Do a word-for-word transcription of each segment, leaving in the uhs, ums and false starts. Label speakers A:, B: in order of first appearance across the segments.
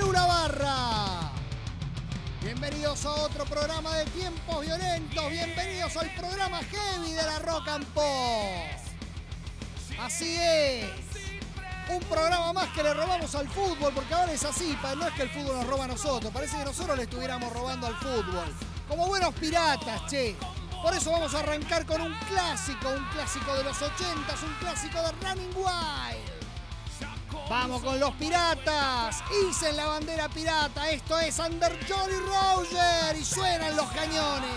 A: Lula Barra. Bienvenidos a otro programa de Tiempos Violentos. Bienvenidos al programa heavy de la Rock and Pop. Así es. Un programa más que le robamos al fútbol, porque ahora es así, no es que el fútbol nos roba a nosotros, parece que nosotros le estuviéramos robando al fútbol. Como buenos piratas, che. Por eso vamos a arrancar con un clásico, un clásico de los ochentas, un clásico de Running Wild. Vamos con los piratas, hicen la bandera pirata, esto es Under Jolly Roger y suenan los cañones.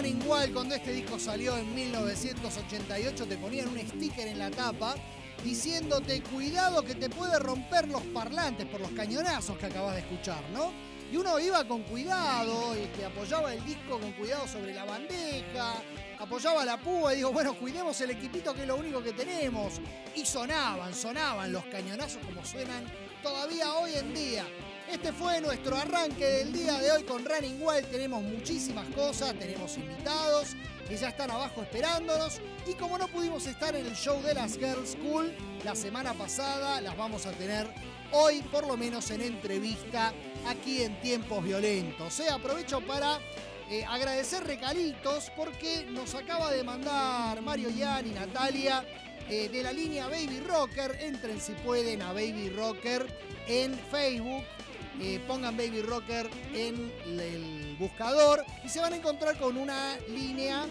A: Running Wild, cuando este disco salió en mil novecientos ochenta y ocho, te ponían un sticker en la tapa diciéndote cuidado que te puede romper los parlantes por los cañonazos que acabas de escuchar, ¿no? Y uno iba con cuidado, este, apoyaba el disco con cuidado sobre la bandeja, apoyaba la púa y digo, bueno, cuidemos el equipito que es lo único que tenemos. Y sonaban, sonaban los cañonazos como suenan todavía hoy en día. Este fue nuestro arranque del día de hoy con Running Wild. Tenemos muchísimas cosas, tenemos invitados que ya están abajo esperándonos. Y como no pudimos estar en el show de las Girls School la semana pasada, las vamos a tener hoy, por lo menos en entrevista, aquí en Tiempos Violentos. ¿eh? Aprovecho para eh, agradecer regalitos porque nos acaba de mandar Mario Ian y Natalia eh, de la línea Baby Rocker. Entren si pueden a Baby Rocker en Facebook. Eh, pongan Baby Rocker en el buscador y se van a encontrar con una línea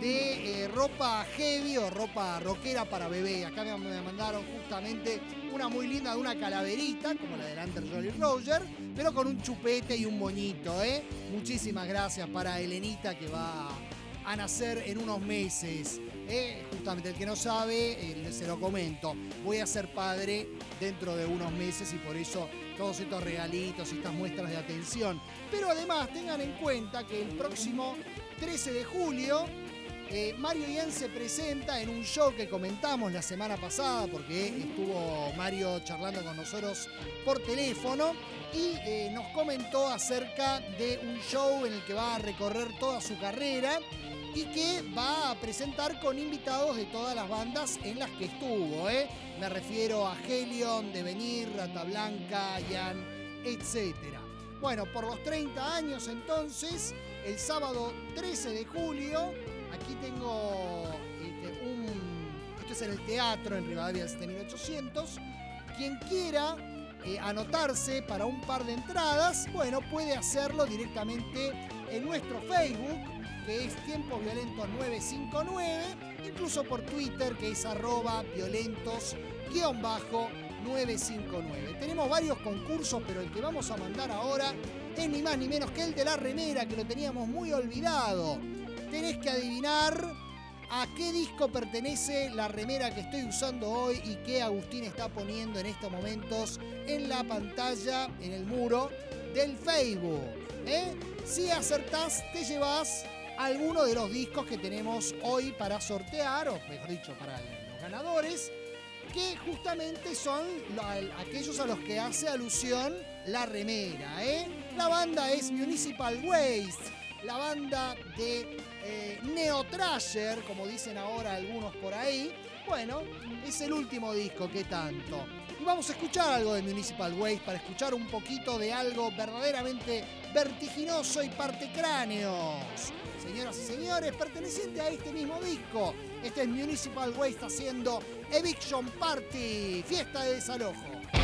A: de eh, ropa heavy o ropa rockera para bebé. Acá me, me mandaron justamente una muy linda de una calaverita, como la del Under Jolly Roger, pero con un chupete y un moñito, ¿eh? Muchísimas gracias para Elenita, que va a nacer en unos meses. ¿eh? Justamente, el que no sabe, eh, se lo comento. Voy a ser padre dentro de unos meses y por eso todos estos regalitos y estas muestras de atención. Pero además tengan en cuenta que el próximo trece de julio eh, Mario Ian se presenta en un show que comentamos la semana pasada porque estuvo Mario charlando con nosotros por teléfono y eh, nos comentó acerca de un show en el que va a recorrer toda su carrera y que va a presentar con invitados de todas las bandas en las que estuvo. ¿eh? Me refiero a Helion, Devenir, Rata Blanca, Ian, etcétera. Bueno, por los treinta años entonces, el sábado trece de julio, aquí tengo este, un... Esto es en el teatro, en Rivadavia siete mil ochocientos. Quien quiera eh, anotarse para un par de entradas, bueno, puede hacerlo directamente en nuestro Facebook, que es Tiempos Violentos nueve cinco nueve, incluso por Twitter, que es arroba violentos guión bajo nueve cinco nueve. Tenemos varios concursos, pero el que vamos a mandar ahora es ni más ni menos que el de la remera, que lo teníamos muy olvidado. Tenés que adivinar a qué disco pertenece la remera que estoy usando hoy y que Agustín está poniendo en estos momentos en la pantalla, en el muro del Facebook. ¿eh? Si acertás, te llevas alguno de los discos que tenemos hoy para sortear, o mejor dicho, para los ganadores, que justamente son aquellos a los que hace alusión la remera. ¿eh? La banda es Municipal Waste, la banda de eh, Neo Thrasher, como dicen ahora algunos por ahí. Bueno, es el último disco, ¿qué tanto? Y vamos a escuchar algo de Municipal Waste para escuchar un poquito de algo verdaderamente vertiginoso y partecráneos. Señoras y señores, perteneciente a este mismo disco. Este es Municipal Waste haciendo Eviction Party, fiesta de desalojo.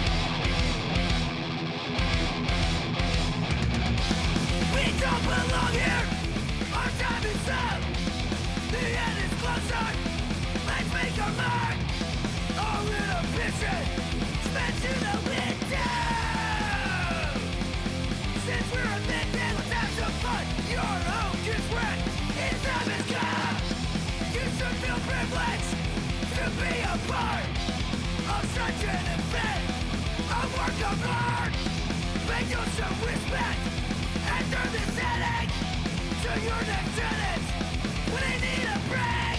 B: We don't belong here, our time is up, the end is closer, let's make our mark, our inhibition, spent to the window. Since we're evicted, let's have some fun, your home gets wrecked, it's time has come. You should feel privileged to be a part of such an event, a work of art, make you some respect. Enter this headache to your next sentence when they need a break.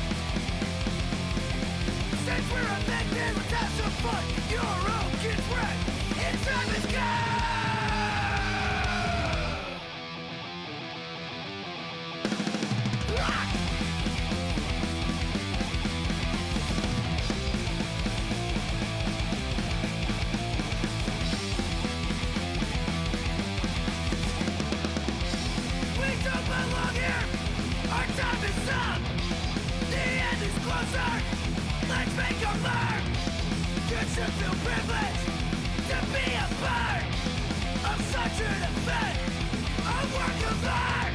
B: Since we're evicted, let's have some fun. Your own gets wrecked. It's time is gone. Rock! Belong here, our time is up, the end is closer, let's make our mark. You should feel privileged to be a part of such an event, a work of art.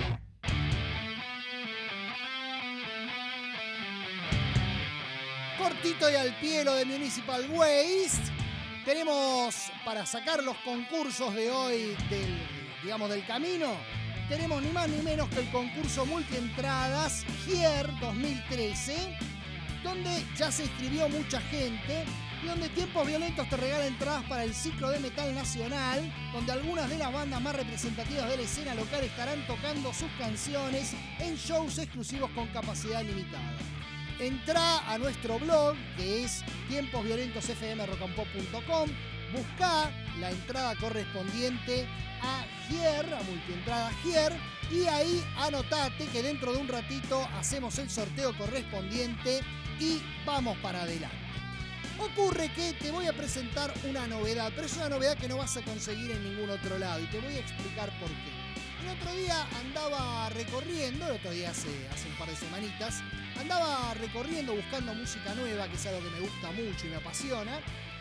A: Cortito y al pie lo de Municipal Waste. Tenemos para sacar los concursos de hoy del, digamos, del camino. tenemos ni más ni menos que el concurso multientradas Here dos mil trece, donde ya se inscribió mucha gente y donde Tiempos Violentos te regala entradas para el ciclo de metal nacional, donde algunas de las bandas más representativas de la escena local estarán tocando sus canciones en shows exclusivos con capacidad limitada. Entrá a nuestro blog, que es tiempos violentos f m rock and pop punto com, buscá la entrada correspondiente a Here, a multientrada Here, y ahí anotate que dentro de un ratito hacemos el sorteo correspondiente y vamos para adelante. Ocurre que te voy a presentar una novedad, pero es una novedad que no vas a conseguir en ningún otro lado y te voy a explicar por qué. El otro día andaba recorriendo, el otro día hace, hace un par de semanitas, andaba recorriendo buscando música nueva, que es algo que me gusta mucho y me apasiona,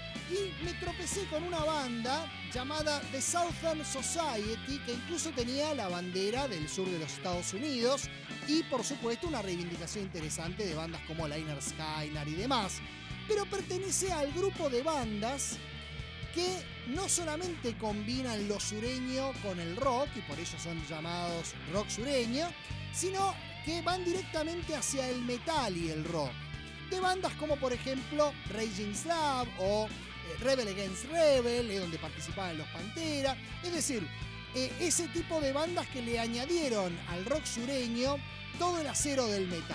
A: y me tropecé con una banda llamada The Southern Society, que incluso tenía la bandera del sur de los Estados Unidos y, por supuesto, una reivindicación interesante de bandas como Lynyrd Skynyrd y demás. Pero pertenece al grupo de bandas que no solamente combinan lo sureño con el rock, y por ello son llamados rock sureño, sino que van directamente hacia el metal y el rock. De bandas como, por ejemplo, Raging Slab o eh, Rebel Against Rebel, eh, donde participaban los Pantera. Es decir, eh, ese tipo de bandas que le añadieron al rock sureño todo el acero del metal.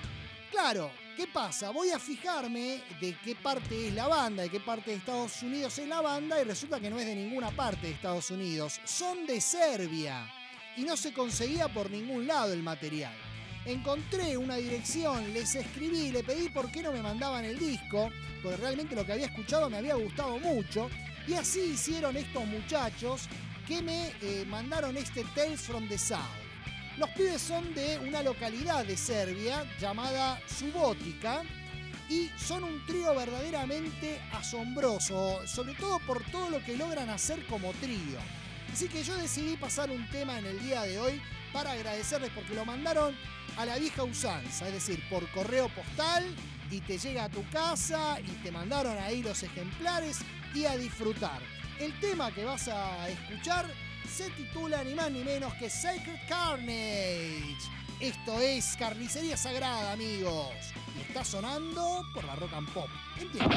A: Claro, ¿qué pasa? Voy a fijarme de qué parte es la banda, de qué parte de Estados Unidos es la banda, y resulta que no es de ninguna parte de Estados Unidos. Son de Serbia y no se conseguía por ningún lado el material. Encontré una dirección, les escribí, le pedí por qué no me mandaban el disco, porque realmente lo que había escuchado me había gustado mucho, y así hicieron estos muchachos que me eh, mandaron este Tales from the South. Los pibes son de una localidad de Serbia llamada Subotica y son un trío verdaderamente asombroso, sobre todo por todo lo que logran hacer como trío. Así que yo decidí pasar un tema en el día de hoy para agradecerles, porque lo mandaron a la vieja usanza, es decir, por correo postal, y te llega a tu casa y te mandaron ahí los ejemplares y a disfrutar. El tema que vas a escuchar se titula ni más ni menos que Sacred Carnage. Esto es Carnicería Sagrada, amigos. Y está sonando por la Rock and Pop. ¿Entiendes?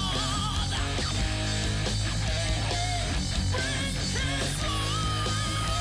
B: Bring his love.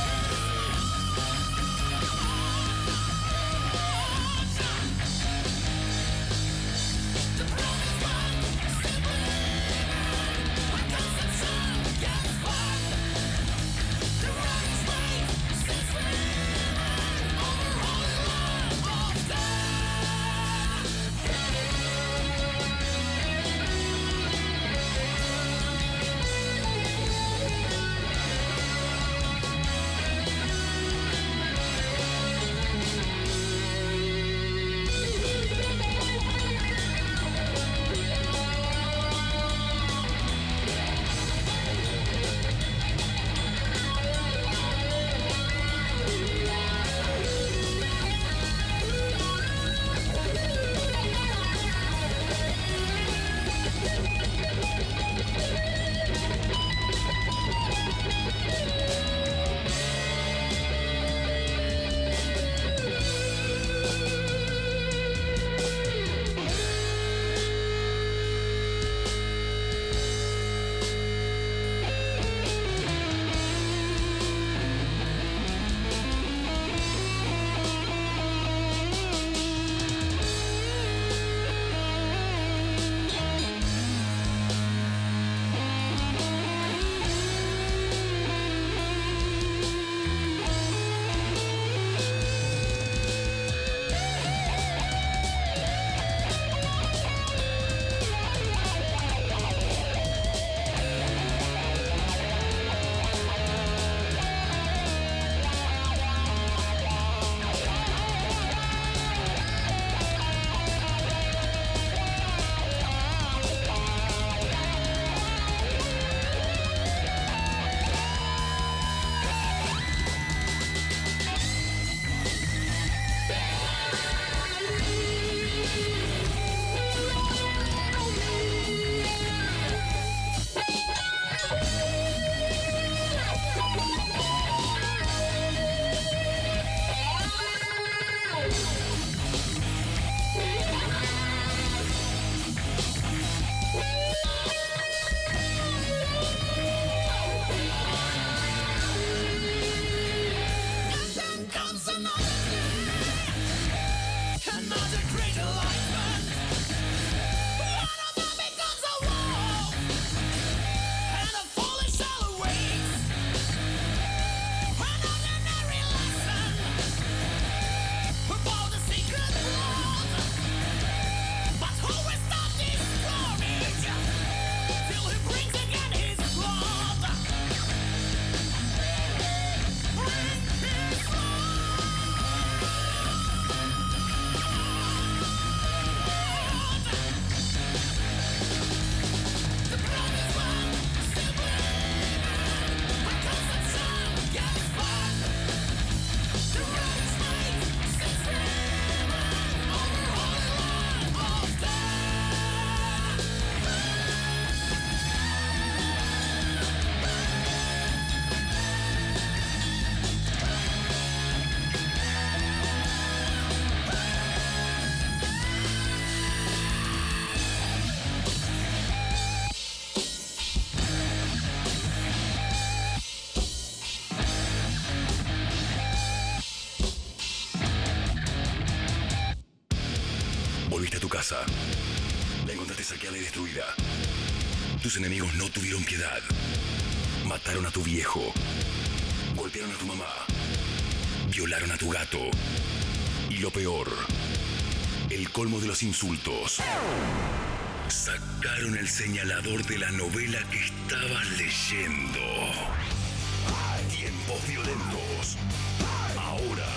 C: Volviste a tu casa. La encontraste saqueada y destruida. Tus enemigos no tuvieron piedad. Mataron a tu viejo. Golpearon a tu mamá. Violaron a tu gato. Y lo peor, el colmo de los insultos. Sacaron el señalador de la novela que estabas leyendo. Tiempos violentos. Ahora,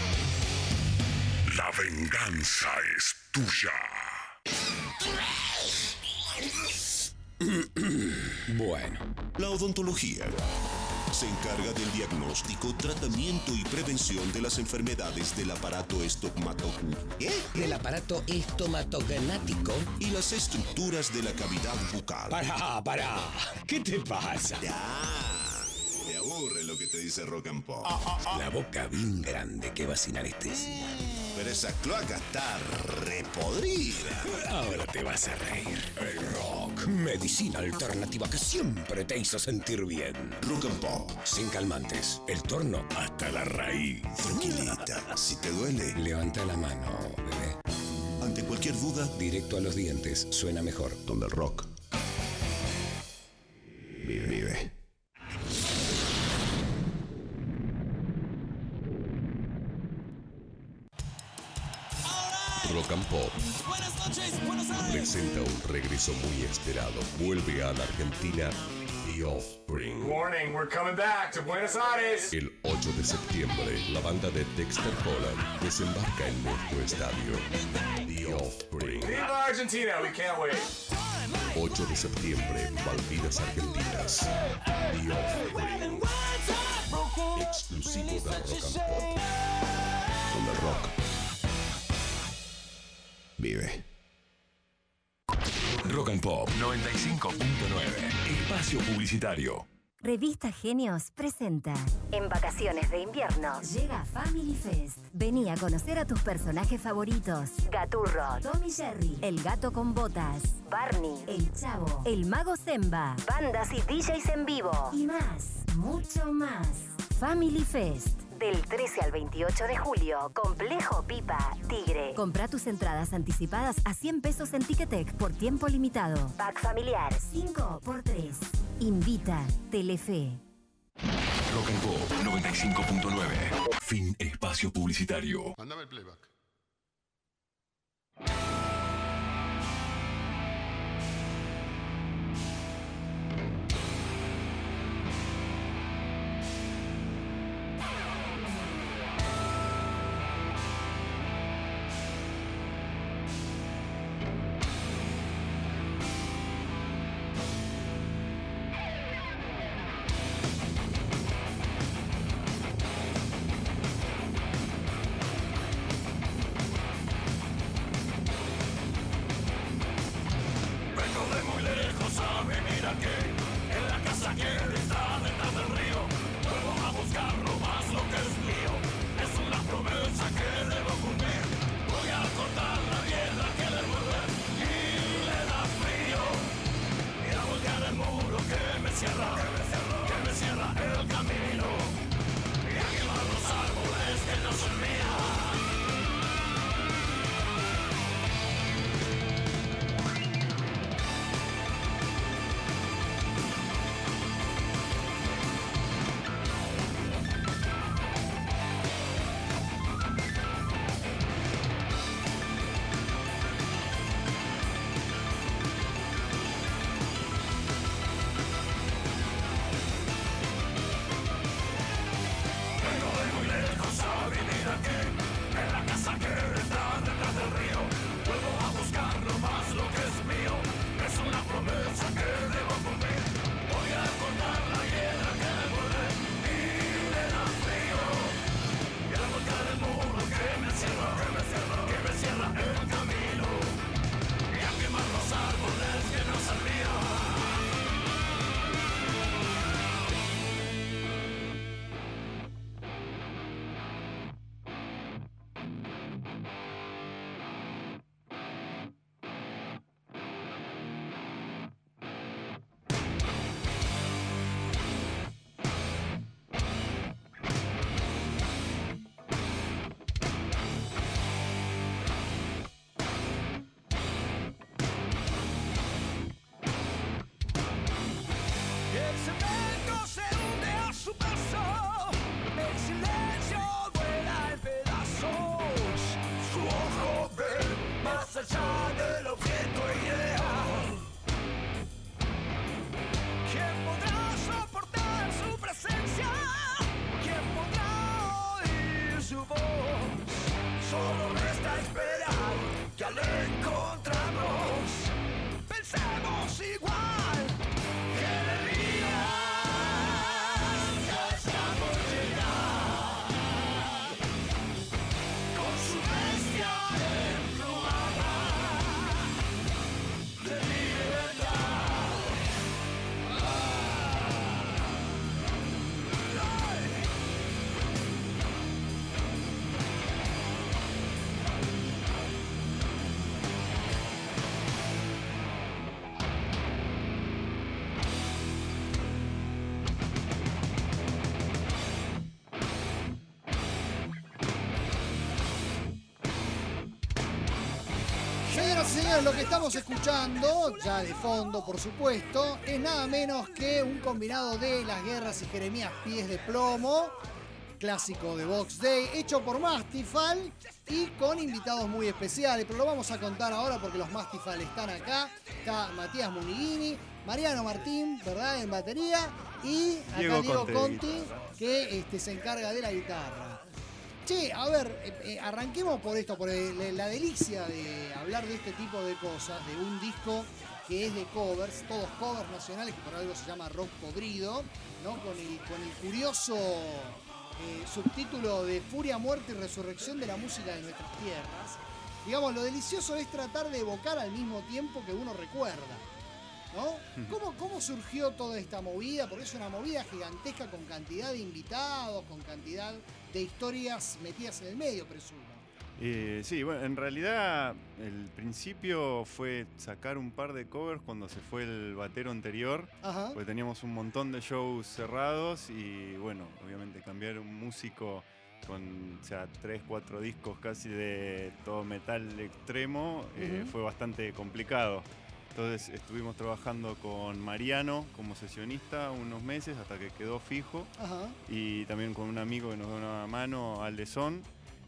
C: la venganza es tuya.
D: Bueno.
E: La odontología se encarga del diagnóstico, tratamiento y prevención de las enfermedades del aparato estomatognático.
D: ¿Qué? Del aparato estomatognático
E: Y las estructuras de la cavidad bucal.
D: Pará, pará. ¿Qué te pasa?
E: Ya. Te aburre lo que te dice Rock and Pop.
D: La boca bien grande que va sin anestesia.
E: Pero esa cloaca está repodrida.
D: Ahora te vas a reír. El rock. Medicina alternativa que siempre te hizo sentir bien.
E: Rock and Pop.
D: Sin calmantes. El torno hasta la raíz.
E: Tranquilita. Si te duele,
D: Levanta la mano, bebé.
E: ante cualquier duda,
D: Directo a los dientes. Suena mejor.
E: donde el rock vive. vive.
F: Rock and Pop presenta un regreso muy esperado. Vuelve a la Argentina The Offspring.
G: Warning, we're coming back to Buenos Aires.
F: El ocho de septiembre, la banda de Dexter Holland desembarca en nuestro estadio. The Offspring.
G: Viva Argentina, we can't wait.
F: ocho de septiembre, Malvinas Argentinas. The Offspring. Exclusivo de Rock and Pop.
E: Donde el rock vive.
C: Rock and Pop noventa y cinco punto nueve. Espacio publicitario.
H: Revista Genios presenta En vacaciones de invierno llega Family Fest. Vení a conocer a tus personajes favoritos: Gaturro, Tommy Jerry, El Gato con Botas, Barney, El Chavo, El Mago Zemba, bandas y D Js en vivo y más, mucho más. Family Fest. Del trece al veintiocho de julio, Complejo Pipa, Tigre. Comprá tus entradas anticipadas a cien pesos en Ticketek por tiempo limitado. Pack familiar, cinco por tres. Invita Telefe.
C: Rock and Pop noventa y cinco punto nueve. Fin espacio publicitario.
I: Mándame el playback.
A: Señoras y señores, lo que estamos escuchando, ya de fondo por supuesto, es nada menos que un combinado de Las Guerras y Jeremías Pies de Plomo, clásico de Box Day, hecho por Mastifal y con invitados muy especiales, pero lo vamos a contar ahora porque los Mastifal están acá. Está Matías Munighini, Mariano Martín, ¿verdad?, en batería, y acá
I: Diego,
A: Diego
I: Conte,
A: Conti,
I: guitarra.
A: que este, se encarga de la guitarra. Che, a ver, eh, eh, arranquemos por esto, por el, la delicia de hablar de este tipo de cosas, de un disco que es de covers, todos covers nacionales, que por algo se llama Rock Podrido, ¿no? Con el, con el curioso eh, subtítulo de Furia, Muerte y Resurrección de la música de nuestras tierras. Digamos, lo delicioso es tratar de evocar al mismo tiempo que uno recuerda, ¿no? ¿Cómo, ¿Cómo surgió toda esta movida? Porque es una movida gigantesca con cantidad de invitados, con cantidad de historias metidas en el medio, presumo.
I: Eh, sí, bueno, en realidad el principio fue sacar un par de covers cuando se fue el batero anterior,
A: Ajá.
I: porque teníamos un montón de shows cerrados y bueno, obviamente cambiar un músico con, o sea, tres, cuatro discos casi de todo metal extremo, eh,
A: Ujú.
I: fue bastante complicado. Entonces estuvimos trabajando con Mariano como sesionista unos meses hasta que quedó fijo.
A: Ajá.
I: Y también con un amigo que nos da una mano, Aldezón.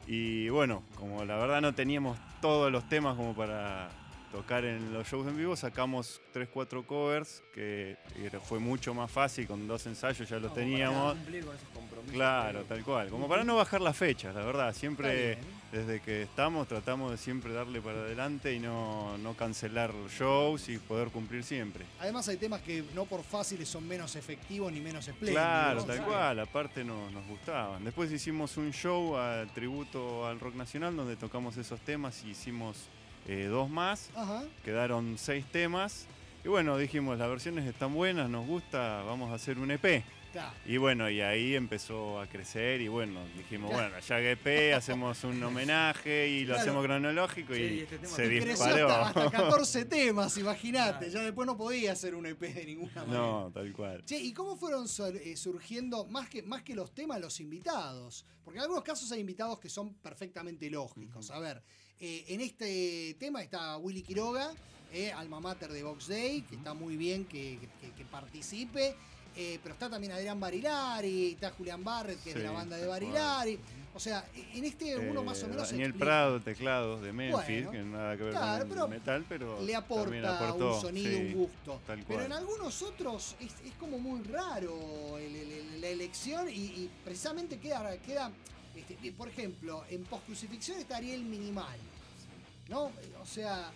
I: Y bueno, como la verdad no teníamos todos los temas como para tocar en los shows en vivo, sacamos tres, cuatro covers, que era- fue mucho más fácil, con dos ensayos ya los teníamos.
J: cumplir con esos compromisos.
I: Claro, tal cual. Como para no bajar las fechas, la verdad. Siempre,
A: Está bien.
I: desde que estamos, tratamos de siempre darle para adelante y no, no cancelar shows y poder cumplir siempre.
A: Además hay temas que no por fáciles son menos efectivos ni menos espléndidos.
I: Claro,
A: ¿no?
I: tal cual, aparte no, nos gustaban. Después hicimos un show a tributo al rock nacional donde tocamos esos temas y hicimos eh, dos más.
A: Ajá.
I: Quedaron seis temas. Y bueno, dijimos, las versiones están buenas, nos gusta, vamos a hacer un E P.
A: Está.
I: Y bueno, y ahí empezó a crecer y bueno, dijimos, bueno, ya que E P, hacemos un homenaje y lo
A: Claro.
I: hacemos cronológico
J: Sí,
I: y,
J: y este tema
I: se
A: Y creció
I: disparó.
A: hasta, hasta catorce temas, imagínate. Ya después no podía hacer un E P de ninguna manera.
I: No, tal cual.
A: Che, ¿y cómo fueron sur- eh, surgiendo, más que, más que los temas, los invitados? Porque en algunos casos hay invitados que son perfectamente lógicos. A ver, eh, en este tema está Willy Quiroga, eh, alma mater de Box Day, que está muy bien que, que- que participe. Eh, pero está también Adrián Barilari, está Julián Barret, que es de la
I: Sí,
A: banda de
I: tal
A: Barilari. O sea, en este uno más o
I: Eh,
A: menos
I: Daniel
A: explica-
I: Prado, teclados de Memphis,
A: Bueno,
I: que nada que ver
A: claro,
I: con
A: pero
I: el metal, pero
A: le
I: también
A: aporta
I: aportó,
A: un sonido,
I: sí,
A: un gusto.
I: tal
A: Pero
I: cual.
A: en algunos otros es, es como muy raro el- el- el- la elección y, y precisamente queda, queda este, por ejemplo, en Postcrucifixión está Ariel Minimal, ¿no? O sea,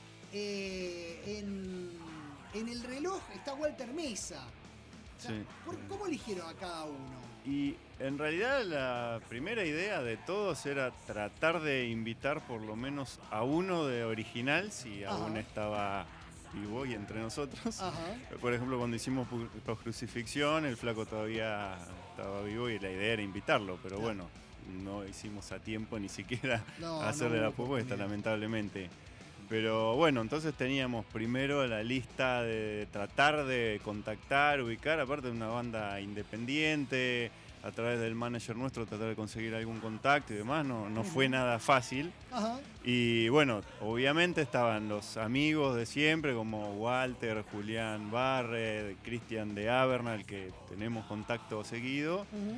A: eh, en, en El Reloj está Walter Mesa. O sea,
I: Sí.
A: ¿por- ¿Cómo eligieron a cada uno?
I: Y en realidad la primera idea de todos era tratar de invitar por lo menos a uno de original, si
A: Ajá.
I: aún estaba vivo y entre nosotros.
A: Ajá.
I: Por ejemplo, cuando hicimos Pu- Postcrucifixión, el flaco todavía estaba vivo y la idea era invitarlo, pero
A: Claro.
I: bueno, no hicimos a tiempo ni siquiera
A: No,
I: hacerle
A: no
I: la
A: hubo
I: propuesta,
A: oportunidad.
I: lamentablemente. Pero bueno, entonces teníamos primero la lista de tratar de contactar, ubicar, aparte de una banda independiente, a través del manager nuestro tratar de conseguir algún contacto y demás, no, no fue nada fácil.
A: Ajá.
I: Y bueno, obviamente estaban los amigos de siempre, como Walter, Julián Barre, Cristian de Avernal, que tenemos contacto seguido.
A: Ujú.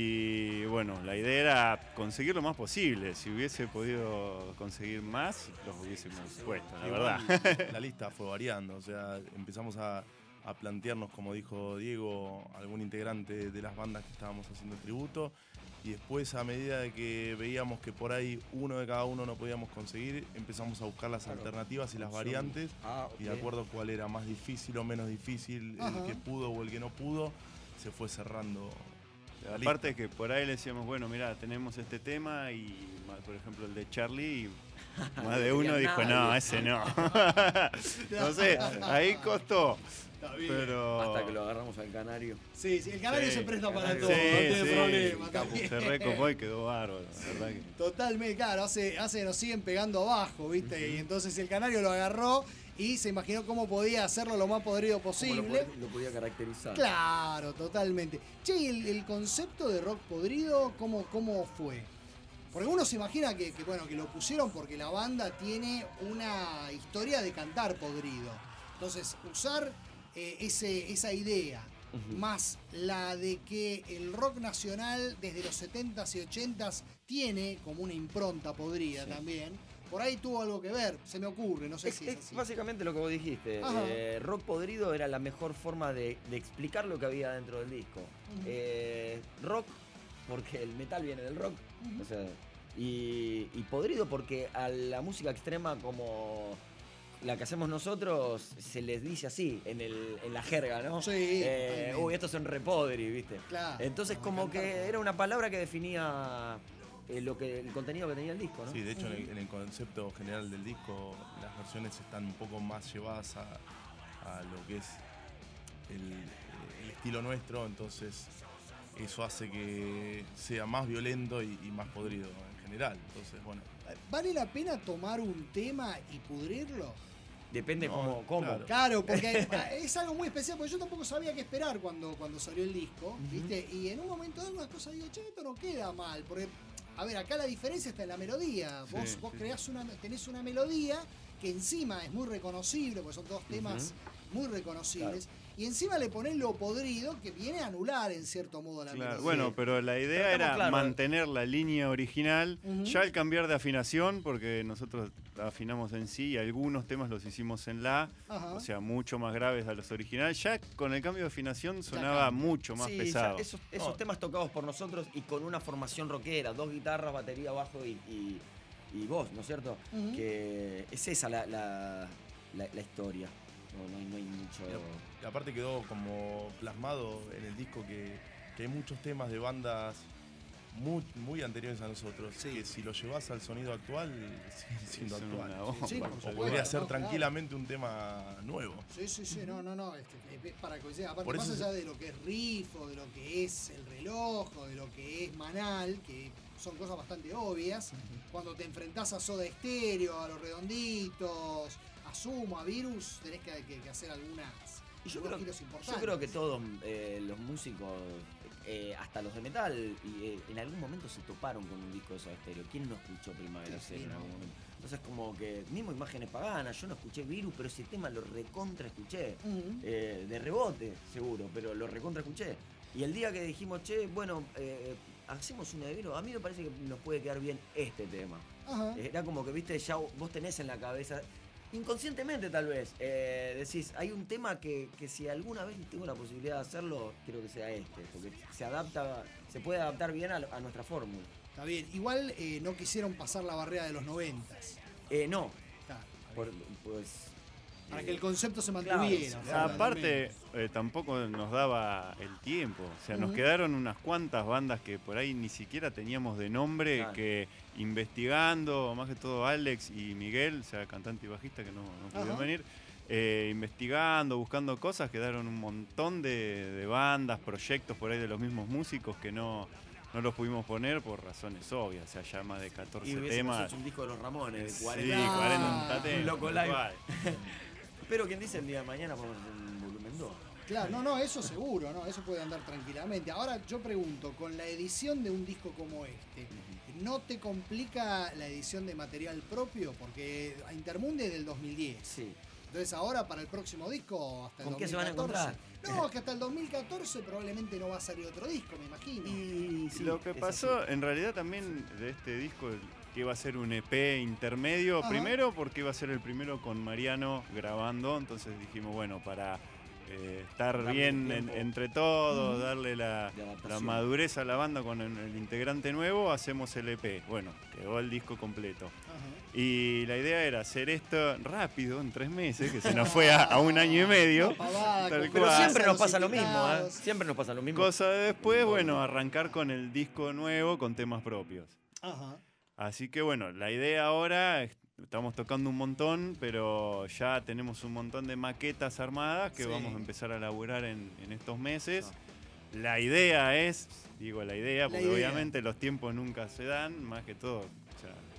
I: Y bueno, la idea era conseguir lo más posible. Si hubiese podido conseguir más, los hubiésemos puesto, la
K: Igual,
I: verdad.
K: La lista fue variando, o sea, empezamos a, a plantearnos, como dijo Diego, algún integrante de las bandas que estábamos haciendo tributo. Y después, a medida de que veíamos que por ahí uno de cada uno no podíamos conseguir, empezamos a buscar las
J: Claro.
K: alternativas y las
J: Opción.
K: variantes.
J: Ah,
K: Y de
J: ok.
K: acuerdo a cuál era más difícil o menos difícil,
A: Ajá.
K: el que pudo o el que no pudo, se fue cerrando. la
I: Aparte
K: lista.
I: que por ahí le decíamos, bueno, mira, tenemos este tema y, ma- por ejemplo, el de Charlie, y más de
J: No
I: uno
J: quería
I: dijo,
J: nadie.
I: no, ese no. No sé, ahí costó.
A: Está bien.
I: Pero...
J: Hasta que lo agarramos al canario.
A: Sí, sí, el canario
I: Sí,
A: se presta para
J: Canario.
A: todo,
I: Sí,
A: no tiene
I: sí,
A: problema.
I: capo,
A: también.
I: se recopó y quedó bárbaro, la verdad que...
A: Totalmente, claro, hace, hace que nos siguen pegando abajo, ¿viste? Y entonces el canario lo agarró y se imaginó cómo podía hacerlo lo más podrido
J: ¿Cómo
A: posible.
J: lo, podía- lo podía caracterizar?
A: Claro, totalmente. Che, ¿y el, el concepto de rock podrido, ¿cómo, cómo fue? Porque uno se imagina que, que, bueno, que lo pusieron porque la banda tiene una historia de cantar podrido. Entonces, usar eh, ese, esa idea, uh-huh. más la de que el rock nacional desde los setentas y ochentas tiene como una impronta podrida sí. también, por ahí tuvo algo que ver, se me ocurre, no sé
J: es,
A: si es,
J: es
A: así.
J: Básicamente lo que vos dijiste, eh, rock podrido era la mejor forma de, de explicar lo que había dentro del disco. Uh-huh. eh, rock, porque el metal viene del rock, uh-huh. o sea, y, y podrido porque a la música extrema como la que hacemos nosotros se les dice así, en, el, en la jerga, ¿no?
A: Sí.
J: Eh, uy, estos son repodri, ¿viste?
A: Claro.
J: Entonces como que era una palabra que definía eh, lo que, el contenido que tenía el disco, ¿no?
K: Sí, de hecho uh-huh. en, el, en el concepto general del disco las versiones están un poco más llevadas a, a lo que es el, el estilo nuestro, entonces eso hace que sea más violento y, y más podrido en general. Entonces, bueno.
A: ¿Vale la pena tomar un tema y pudrirlo?
J: Depende
K: no,
J: cómo. cómo.
K: Claro.
A: claro, porque es algo muy especial, porque yo tampoco sabía qué esperar cuando, cuando salió el disco, uh-huh. ¿viste? Y en un momento dado unas cosas digo, che, esto no queda mal, porque, a ver, acá la diferencia está en la melodía. Vos, sí, vos sí, creás una, tenés una melodía que encima es muy reconocible, porque son todos temas uh-huh. muy reconocibles. Claro. Y encima le ponés lo podrido que viene a anular en cierto modo la
I: claro,
A: melodía.
I: Bueno, pero la idea pero era claro. mantener la línea original, uh-huh. ya al cambiar de afinación, porque nosotros afinamos en sí y algunos temas los hicimos en la, uh-huh. o sea, mucho más graves a los originales. Ya con el cambio de afinación sonaba mucho más
J: sí,
I: pesado.
J: Esos, esos oh. temas tocados por nosotros y con una formación rockera, dos guitarras, batería, bajo y, y, y voz, ¿no es cierto? Uh-huh. Que es esa la, la, la, la historia. No, no, hay, no hay mucho.
K: Y aparte quedó como plasmado en el disco que, que hay muchos temas de bandas muy, muy anteriores a nosotros. Sí. Que si lo llevas al sonido actual, sigue siendo
I: sí,
K: actual.
A: Sí, sí,
K: o podría ser no, tranquilamente claro. un tema nuevo.
A: Sí, sí, sí, no, no, no. Este, es para que sea. Aparte, más allá de lo que es riff, o de lo que es el reloj, o de lo que es Manal, que son cosas bastante obvias. Uh-huh. Cuando te enfrentás a Soda Stereo, a Los Redonditos, a Sumo, a Virus, tenés que, que, que hacer algunas
J: y yo creo,
A: giros importantes.
J: Yo creo que todos eh, los músicos, eh, hasta los de metal, y, eh, en algún momento se toparon con un disco de Soda Stereo. ¿Quién no escuchó Primavera Cero sí, en algún momento? Entonces como que, mismo Imágenes Paganas, yo no escuché Virus, pero ese tema lo recontra escuché. Uh-huh. Eh, de rebote, seguro, pero lo recontra escuché. Y el día que dijimos, che, bueno, eh, hacemos una de Virus, a mí me parece que nos puede quedar bien este tema. Uh-huh. Era como que, viste, ya vos tenés en la cabeza... Inconscientemente tal vez, eh, decís, hay un tema que, que si alguna vez tengo la posibilidad de hacerlo, quiero que sea este, porque se adapta, se puede adaptar bien a, a nuestra fórmula.
A: Está bien, igual eh, no quisieron pasar la barrera de los noventas.
J: Eh, no, claro, Por, pues...
A: Para eh, que el concepto se mantuviera.
I: Claro, aparte, eh, tampoco nos daba el tiempo. O sea, uh-huh. nos quedaron unas cuantas bandas que por ahí ni siquiera teníamos de nombre, claro. que investigando, más que todo Alex y Miguel, o sea, cantante y bajista que no, no pudieron uh-huh. venir, eh, investigando, buscando cosas, quedaron un montón de, de bandas, proyectos por ahí de los mismos músicos que no... No los pudimos poner por razones obvias, o sea, ya más de catorce
J: y
I: temas.
J: Hecho un disco de los Ramones, de
I: cuarenta. Sí, cuarenta temas.
J: Un loco live. Pero quien dice el día de mañana por un volumen dos.
A: Claro, no, no, eso seguro, no, eso puede andar tranquilamente. Ahora yo pregunto, con la edición de un disco como este, ¿no te complica la edición de material propio? Porque Intermundia es del dos mil diez.
J: Sí.
A: Entonces ahora para el próximo disco, hasta el
J: ¿Con
A: dos mil catorce.
J: Qué se van a encontrar?
A: No, que hasta el dos mil catorce probablemente no va a salir otro disco, me imagino.
I: Y sí, lo que pasó, así. En realidad también de este disco, que iba a ser un E P intermedio, ajá. primero porque iba a ser el primero con Mariano grabando, entonces dijimos, bueno, para eh, estar darle bien en, entre todos, uh-huh. darle la, la madurez a la banda con el, el integrante nuevo, hacemos el E P. Bueno, quedó el disco completo. Uh-huh. Y la idea era hacer esto rápido, en tres meses, que se nos fue a, a un año y medio. No,
J: pavada, pero cual. Siempre nos pasa lo mismo, ¿eh? Siempre nos pasa lo mismo.
I: Cosa de después, bueno, arrancar con el disco nuevo con temas propios.
A: Ajá.
I: Así que bueno, la idea ahora, estamos tocando un montón, pero ya tenemos un montón de maquetas armadas que sí. vamos a empezar a laburar en, en estos meses. Ah. La idea es, digo la idea, porque la idea. obviamente los tiempos nunca se dan, más que todo, o sea,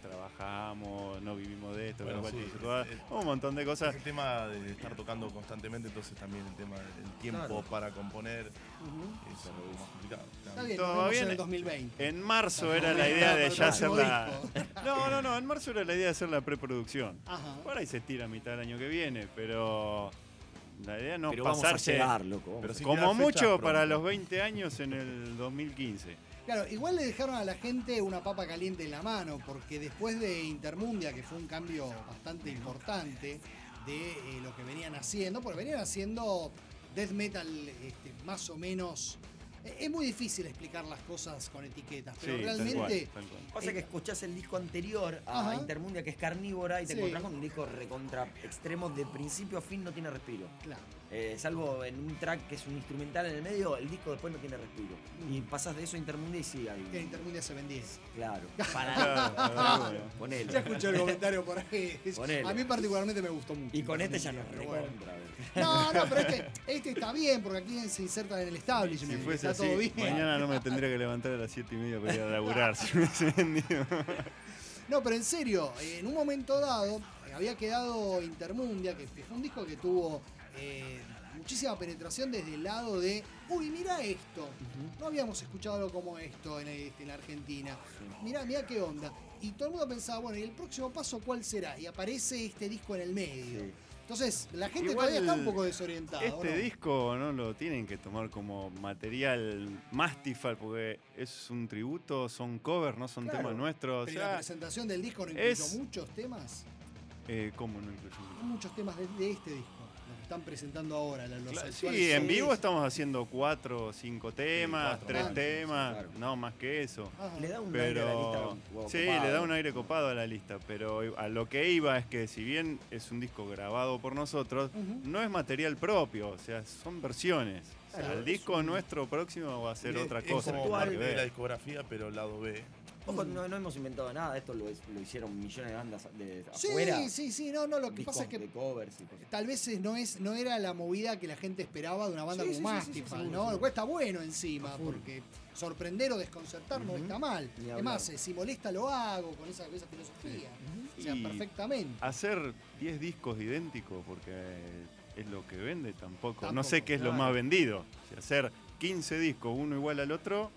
I: trabajamos, no vivimos de esto,
K: Bueno,
I: cada cual
K: sí,
I: tiene su cosa,
K: el-
I: un montón de cosas.
K: El tema de estar tocando constantemente, entonces también el tema del tiempo
J: Claro.
K: para componer
A: Ujú.
K: es algo más complicado.
A: Está bien,
I: Todo
A: nos vemos
I: bien.
A: en el dos mil veinte.
I: En marzo
A: Está
I: era
A: bien,
I: la idea de
A: el
I: ya hacer
A: próximo
I: la...
A: disco.
I: No, no, no, en marzo era la idea de hacer la preproducción.
A: Ajá.
I: Por ahí se estira a mitad del año que viene, pero la idea no
J: Pero vamos a
I: pasarse
J: llegar, loco. vamos
K: Pero
J: a
K: sí
I: como
K: quedan fechas
I: mucho
K: pronto.
I: para los veinte años en el dos mil quince.
A: Claro, igual le dejaron a la gente una papa caliente en la mano, porque después de Intermundia, que fue un cambio bastante importante de eh, lo que venían haciendo, porque venían haciendo death metal este, más o menos... eh, Es muy difícil explicar las cosas con etiquetas, pero
I: Sí, tal
A: realmente...
I: cual, tal cual.
J: Pasa que escuchás el disco anterior a
A: Ajá.
J: Intermundia, que es carnívora, y te
A: Sí.
J: encontrás con un disco recontra extremo, de principio a fin no tiene respiro.
A: Claro.
J: Eh, salvo en un track que es un instrumental en el medio, el disco después no tiene respiro.
A: Mm.
J: Y pasás de eso a Intermundia y sí hay.
A: Que en Intermundia se vendía.
J: Claro.
I: Claro,
J: Para.
I: claro.
J: Ponele.
A: Ya escuché el comentario por ahí.
J: Ponele.
A: A mí particularmente me gustó mucho.
J: Y con este ya no
A: Intermundia,
J: es
A: pero bueno.
J: recontra, a ver.
A: No, no, pero este, este está bien, porque aquí se inserta en el establishment.
I: Si fuese
A: está
I: así,
A: todo bien.
I: mañana no me tendría que levantar a las siete y media para ir a laburar si me hubiese vendido.
A: No, pero en serio, eh, en un momento dado eh, había quedado Intermundia, que fue un disco que tuvo eh, muchísima penetración desde el lado de, uy, mira esto, no habíamos escuchado algo como esto en, este, en la Argentina, mira, mira qué onda. Y todo el mundo pensaba, bueno, ¿y el próximo paso cuál será? Y aparece este disco en el medio.
J: Sí.
A: Entonces, la gente
I: Igual
A: todavía está un poco desorientada. ¿o
I: Este
A: no?
I: disco no lo tienen que tomar como material Mastifal, porque es un tributo, son covers, no son
A: Claro,
I: temas nuestros. O
A: Pero la
I: sea,
A: presentación del disco no incluyó
I: es-
A: muchos temas.
I: eh, ¿cómo no incluye un disco?
A: Muchos temas de, de este disco, los que están presentando ahora. Los
I: Claro,
A: actuales
I: sí, en
A: C Ds.
I: vivo estamos haciendo cuatro o cinco temas,
K: cuatro,
I: tres
A: claro,
I: temas,
J: claro.
I: no más que eso.
A: Ajá.
J: Le da un aire a la lista.
I: Pero
J: wow,
I: sí,
J: copado.
I: le da un aire copado a la lista, pero a lo que iba es que si bien es un disco grabado por nosotros,
A: Ujú.
I: no es material propio, o sea, son versiones. O sea,
J: Claro,
I: el
J: es
I: disco
J: un-
I: nuestro próximo va a ser
K: Es-
I: otra
K: es
I: cosa.
K: como
I: que nada
K: parte
I: que
K: de la
I: ver.
K: discografía, pero lado B.
J: Ojo, no, no hemos inventado nada, esto lo, es- lo hicieron millones de bandas de
A: Sí,
J: afuera.
A: sí, sí, no, no, lo que
J: discos
A: pasa es que
J: de covers y cosas.
A: tal vez es- no, es, no era la movida que la gente esperaba de una banda
J: Sí,
A: como
J: sí, sí, sí,
A: Mastifal,
J: sí, seguro,
A: ¿no?
J: seguro.
A: Lo cual está bueno encima,
J: A full.
A: porque sorprender o desconcertar no
J: Ujú.
A: está mal.
J: Ni
A: Es
J: hablar.
A: más, eh, si molesta lo hago con esa, con esa filosofía. O sea,
I: Y
A: perfectamente.
I: hacer diez discos idénticos, porque es lo que vende tampoco. No
A: Tampoco,
I: sé qué es lo
J: claro.
I: más vendido. Si hacer quince discos, uno igual al otro,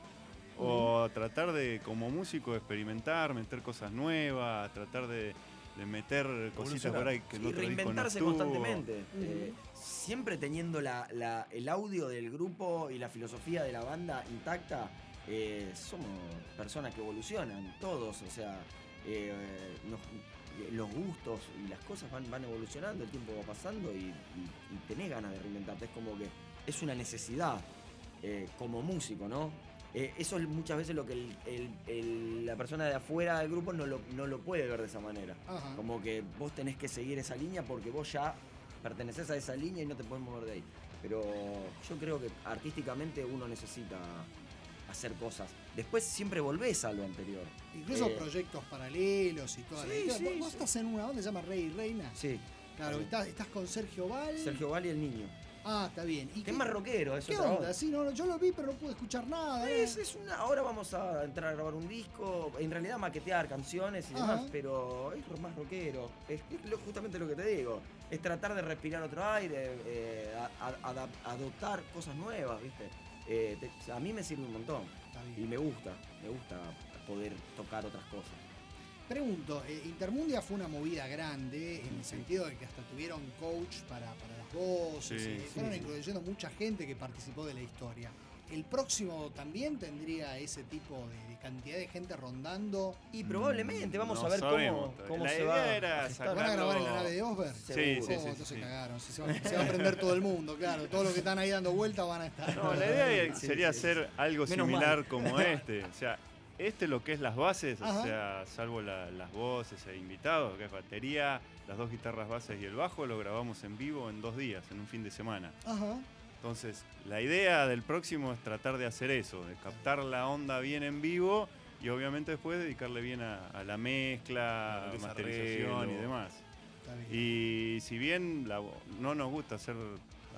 I: o tratar de, como músico, experimentar, meter cosas nuevas, tratar de, de meter cositas
K: Evolucionar.
I: por ahí que en
J: Y
I: otro disco no
J: reinventarse
I: estuvo.
J: constantemente. Eh, siempre teniendo la, la- el audio del grupo y la filosofía de la banda intacta. eh, somos personas que evolucionan, todos. O sea, eh, nos- los gustos y las cosas van, van evolucionando, el tiempo va pasando y, y- y tenés ganas de reinventarte. Es como que es una necesidad eh, como músico, ¿no? Eh, eso es muchas veces lo que el- el- el- la persona de afuera del grupo no lo, no lo puede ver de esa manera.
A: Ajá.
J: Como que vos tenés que seguir esa línea porque vos ya perteneces a esa línea y no te podés mover de ahí. Pero yo creo que artísticamente uno necesita hacer cosas. Después siempre volvés a lo anterior.
A: Incluso
J: Eh,
A: proyectos paralelos y toda la
J: sí,
A: historia.
J: sí,
A: ¿Vos, vos
J: sí.
A: estás en una banda que se llama Rey y Reina?
J: Sí.
A: Claro,
J: Sí.
A: estás, estás con Sergio Val.
J: Sergio Val y el niño.
A: Ah, está bien. ¿Y
J: Que es más rockero, eso
A: ¿Qué
J: otra
A: onda?
J: onda.
A: Sí, no, no, yo lo vi, pero no pude escuchar nada. ¿eh?
J: Es, es una, ahora vamos a entrar a grabar un disco, en realidad maquetear canciones y
A: Ajá.
J: demás, pero es más rockero. Es, es lo- justamente lo que te digo. Es tratar de respirar otro aire, eh, a- a- adap- adoptar cosas nuevas, ¿viste? Eh, te- a mí me sirve un montón.
A: Está
J: Y
A: bien.
J: me gusta, me gusta poder tocar otras cosas.
A: Pregunto, eh, Intermundia fue una movida grande en el sentido de que hasta tuvieron coach para, para las voces,
I: Sí,
A: eh,
I: sí,
A: fueron
J: sí.
A: incluyendo mucha gente que participó de la historia. ¿El próximo también tendría ese tipo de, de cantidad de gente rondando?
J: Y probablemente, vamos
I: no
J: a ver
I: sabemos.
J: cómo, cómo
I: La
J: se
I: idea
J: va
I: era
J: a gestar.
I: sacar-
A: ¿Van a grabar en la
I: Sacarlo-
A: nave de Osberg?
I: Sí,
J: Seguro.
I: sí,
A: Oh,
I: sí,
A: entonces
I: sí.
A: cagaron. Si se, va, se va a prender todo el mundo, claro. Todos los que están ahí dando vueltas van a estar.
I: No, la idea
J: Sí,
I: sería
J: sí,
I: hacer algo
J: Menos
I: similar
J: mal.
I: como este. O sea, este lo que es las bases,
A: Ajá.
I: o sea, salvo la- las voces e invitados, que es batería, las dos guitarras bases y el bajo, lo grabamos en vivo en dos días, en un fin de semana.
A: Ajá.
I: Entonces, la idea del próximo es tratar de hacer eso, de captar la onda bien en vivo y obviamente después dedicarle bien a, a la mezcla,
K: A lo que es
I: masterización
K: arreglo.
I: y demás.
A: Está bien.
I: Y si bien la vo- no nos gusta hacer las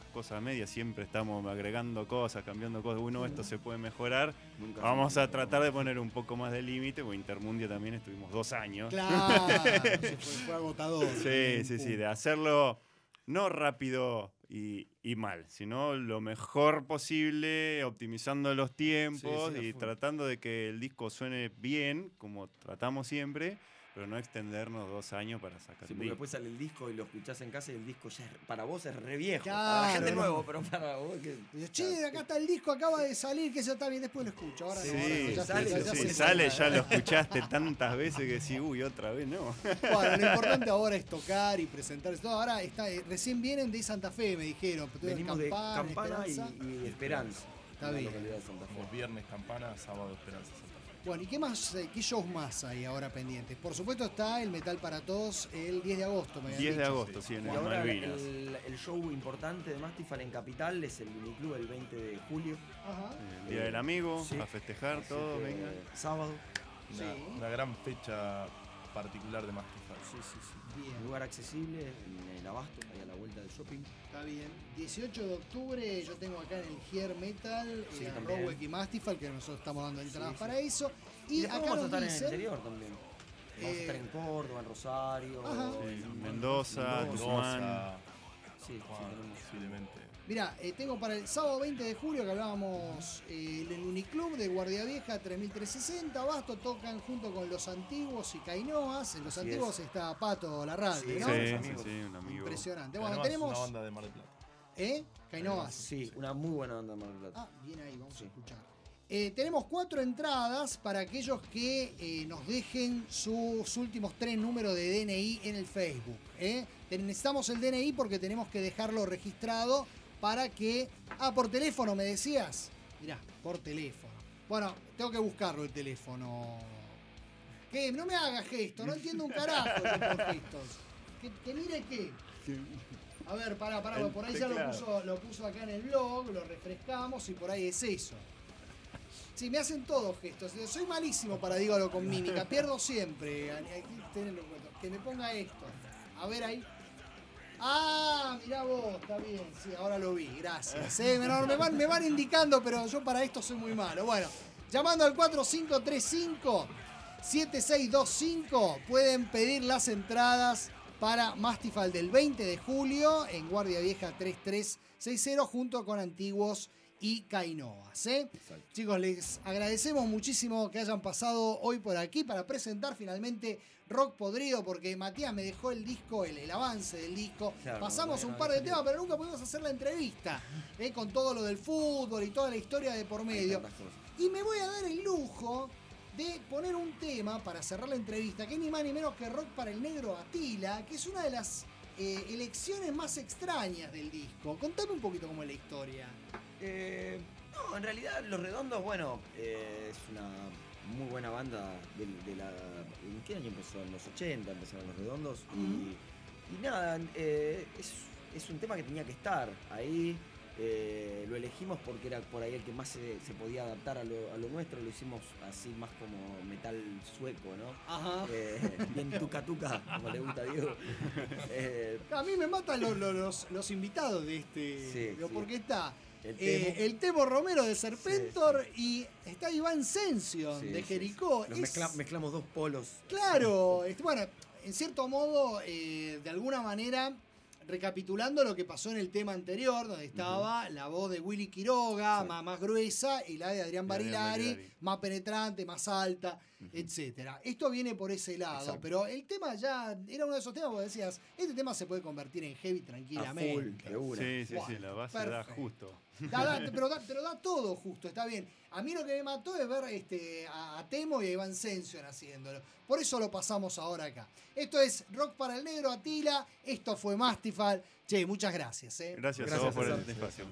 I: cosas medias, siempre estamos agregando cosas, cambiando cosas. Uno, esto se puede mejorar. Nunca Vamos a tratar de poner un poco más de límite, porque Intermundia también estuvimos dos años.
A: Claro, fue, fue agotador.
I: Sí, sí, sí, de hacerlo no rápido y, y mal, sino lo mejor posible, optimizando los tiempos
K: Sí, sí,
I: y
K: fue.
I: tratando de que el disco suene bien, como tratamos siempre, pero no extendernos dos años para sacar
J: Sí,
I: un
J: porque
I: disco.
J: después sale el disco y lo escuchás en casa y el disco ya es- para vos es re viejo.
A: Claro,
J: para la gente
A: no.
J: nuevo, pero para vos que.
A: Dice, che, acá está el disco, acaba de salir, que eso está bien, después lo escucho. Ahora
I: Sí,
A: no, ahora no, ya
J: sale,
A: ya-
I: sí,
A: ya
I: sí,
A: se
I: sale,
A: sabe.
I: ya lo escuchaste tantas veces que decís, uy, otra vez no.
A: Bueno, lo importante ahora es tocar y presentar todo. Ahora está, eh, recién vienen de Santa Fe, me dijeron. Tuvieron
J: Venimos de
A: Campana,
J: Campana y,
A: Esperanza.
J: y Esperanza.
A: Está
J: en la
A: bien.
J: localidad de Santa Fe.
K: Como viernes Campana, sábado Esperanza Santa Fe.
A: Bueno, ¿y qué más, eh, qué shows más hay ahora pendientes? Por supuesto está el Metal para Todos el diez de agosto, me habían
I: diez de
A: dicho.
I: agosto, sí, en
J: Y
I: el
J: ahora
I: Malvinas.
J: el, el show importante de Mastifal en Capital es el Uniclub el veinte de julio.
A: Ajá.
I: El Día del Amigo,
J: Sí.
I: a festejar
J: Así
I: todos,
J: que,
I: vengan.
J: Sábado.
K: Una,
A: Sí.
K: una gran fecha particular de Mastify.
J: Sí, sí, sí.
A: Bien.
J: Un lugar accesible en el Abasto, ahí a la vuelta del shopping.
A: Está bien. dieciocho de octubre yo tengo acá en el Here Metal,
J: Sí,
A: eh,
J: también.
A: Rowek y Mastifal, que nosotros estamos dando entradas
J: Sí, sí.
A: para eso.
J: Y,
A: Y,
J: después
A: acá
J: vamos a
A: nos
J: estar en el
A: dicen,
J: interior también. Vamos a
A: Eh,
J: estar en Córdoba, en Rosario.
A: Ajá.
I: Sí,
J: en
I: Mendoza, Tucumán.
K: Mendoza,
J: Sí, sí,
K: Juan,
J: tenemos.
K: posiblemente.
A: Mira, eh, tengo para el sábado veinte de julio que hablábamos eh, el Uniclub de Guardia Vieja tres mil trescientos sesenta. Basto tocan junto con Los Antiguos y Cainoas. En Los
J: Así
A: Antiguos
J: es.
A: está Pato Larralde,
J: Sí,
A: ¿no?
I: Sí,
J: Los
I: sí,
J: amigos.
I: sí, un amigo.
A: Impresionante. Bueno,
K: Además,
A: tenemos.
K: una banda de Mar del Plata.
A: ¿Eh? Cainoas.
J: Sí, una muy buena banda de Mar del Plata.
A: Ah, bien ahí, vamos
J: Sí.
A: a escuchar. Eh, tenemos cuatro entradas para aquellos que eh, nos dejen sus últimos tres números de D N I en el Facebook. ¿eh? Necesitamos el D N I porque tenemos que dejarlo registrado para que... Ah, por teléfono me decías. Mirá, por teléfono. Bueno, tengo que buscarlo el teléfono. ¿Qué? No me hagas gestos, no entiendo un carajo yo por gestos. ¿Que, que mire qué? A ver, pará, pará,
I: El
A: por ahí ya lo
I: teclado.
A: puso, lo puso acá en el blog, lo refrescamos y por ahí es eso. Sí, me hacen todos gestos. Soy malísimo para dígalo con mímica, pierdo siempre. Hay que tenerlo en cuenta. Que me ponga esto. A ver ahí. Ah, mirá vos, está bien, sí, ahora lo vi, gracias. Eh, me, no, me van, me van indicando, pero yo para esto soy muy malo. Bueno, llamando al cuatro cinco tres cinco siete seis dos cinco pueden pedir las entradas para Mastifal del veinte de julio en Guardia Vieja tres tres seis cero junto con Antiguos y Cainoas. ¿eh? Chicos, les agradecemos muchísimo que hayan pasado hoy por aquí para presentar finalmente Rock Podrido, porque Matías me dejó el disco, el, el avance del disco.
J: Claro,
A: Pasamos
J: no,
A: un
J: no,
A: par
J: no,
A: de
J: no.
A: temas, pero nunca pudimos hacer la entrevista, ¿eh? Con todo lo del fútbol y toda la historia de por medio.
J: Tantas cosas.
A: Y me voy a dar el lujo de poner un tema para cerrar la entrevista, que es ni más ni menos que Rock para el Negro Atila, que es una de las eh, elecciones más extrañas del disco. Contame un poquito cómo es la historia.
J: Eh, no, en realidad Los Redondos, bueno, eh, es una muy buena banda de, de la... ¿En qué año empezó? En los ochenta empezaron Los Redondos. y, y nada, eh, es, es un tema que tenía que estar ahí. Eh, lo elegimos porque era por ahí el que más se, se podía adaptar a lo, a lo nuestro. Lo hicimos así más como metal sueco, ¿no?
A: Ajá.
J: Eh, bien tuca tuca, como le gusta a Diego. Eh,
A: A mí me matan los, los, los, los invitados de este.
J: Sí,
A: digo,
J: sí.
A: Porque está
J: El
A: eh,
J: Temo.
A: el Temo Romero de Serpentor y está Iván Sension
J: sí,
A: de
J: sí,
A: Jericó.
J: Los
A: Es-
J: mezcla- mezclamos dos polos.
A: Claro, este, bueno, en cierto modo, eh, de alguna manera, recapitulando lo que pasó en el tema anterior, donde estaba la voz de Willy Quiroga,
J: Sí.
A: más, más gruesa, y la de Adrián
I: De Adrián
A: Barilari,
I: Barilari.
A: más penetrante, más alta, etcétera. Esto viene por ese lado,
J: Exacto.
A: pero el tema ya era uno de esos temas, porque decías, este tema se puede convertir en heavy
J: A
A: tranquilamente.
J: full, de una.
I: Sí, sí, sí,
A: Bueno,
I: la base da
A: perfecto.
I: justo.
A: Da- da- pero, da, pero da todo justo, está bien. A mí lo que me mató es ver este, a, a Temo y a Iván Sension haciéndolo. Por eso lo pasamos ahora acá. Esto es Rock para el Negro Atila. Esto fue Mastifal. Che, muchas gracias. ¿eh?
I: Gracias,
J: Gracias,
I: a vos por
J: César.
I: el espacio.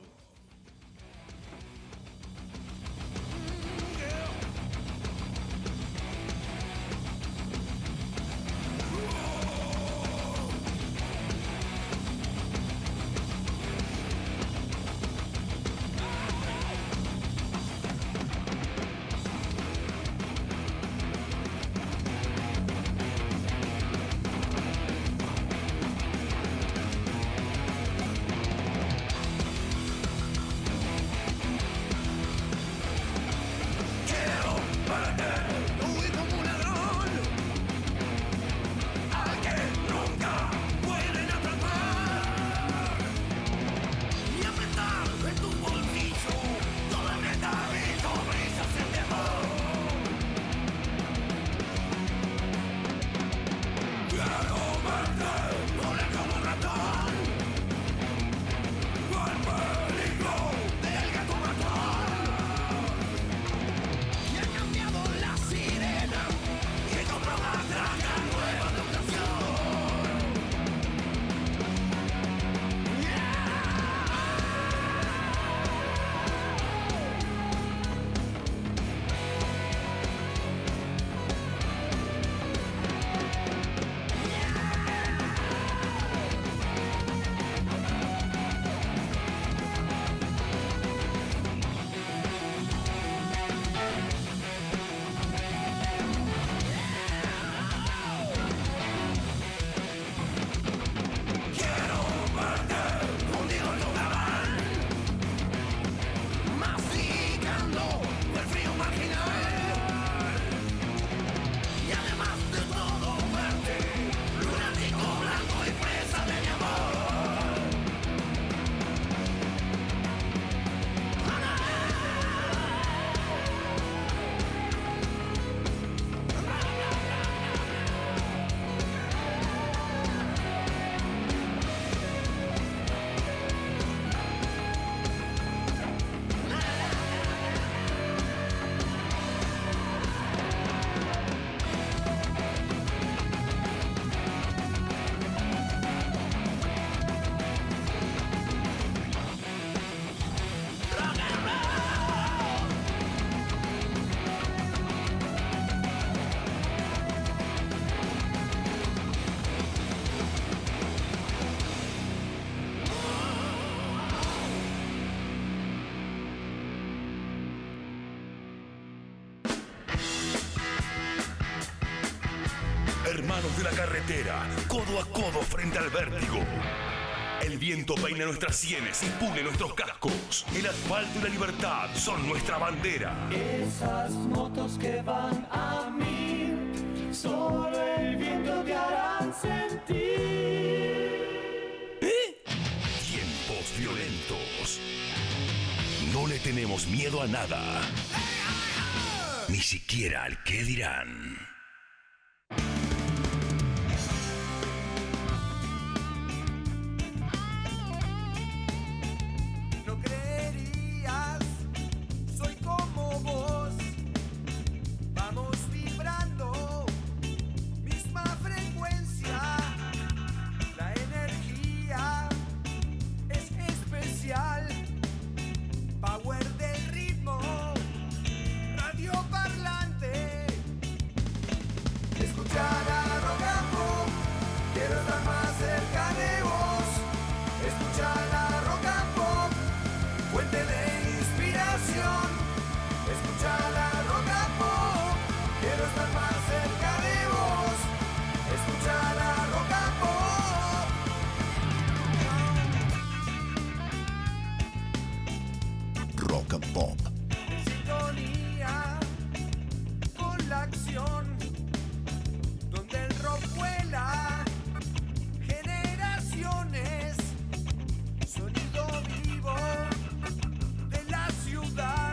C: hermanos de la carretera, codo a codo frente al vértigo. El viento peina nuestras sienes y pule nuestros cascos. El asfalto y la libertad son nuestra bandera.
B: Esas motos que van a mil, solo el viento te harán sentir.
C: ¿Eh? Tiempos violentos. No le tenemos miedo a nada. Ni siquiera al qué dirán.
B: Power del ritmo, radio parlante. Escuchar a Rock and Pop, quiero estar más cerca de vos. Escuchar a Rock and Pop, fuente de inspiración. Escuchar a Rock and Pop, quiero estar más cerca de vos. Escuchar a Rock and Pop.
E: Rock and Pop.
B: En sintonía con la acción, donde el rock vuela generaciones, sonido vivo de la ciudad,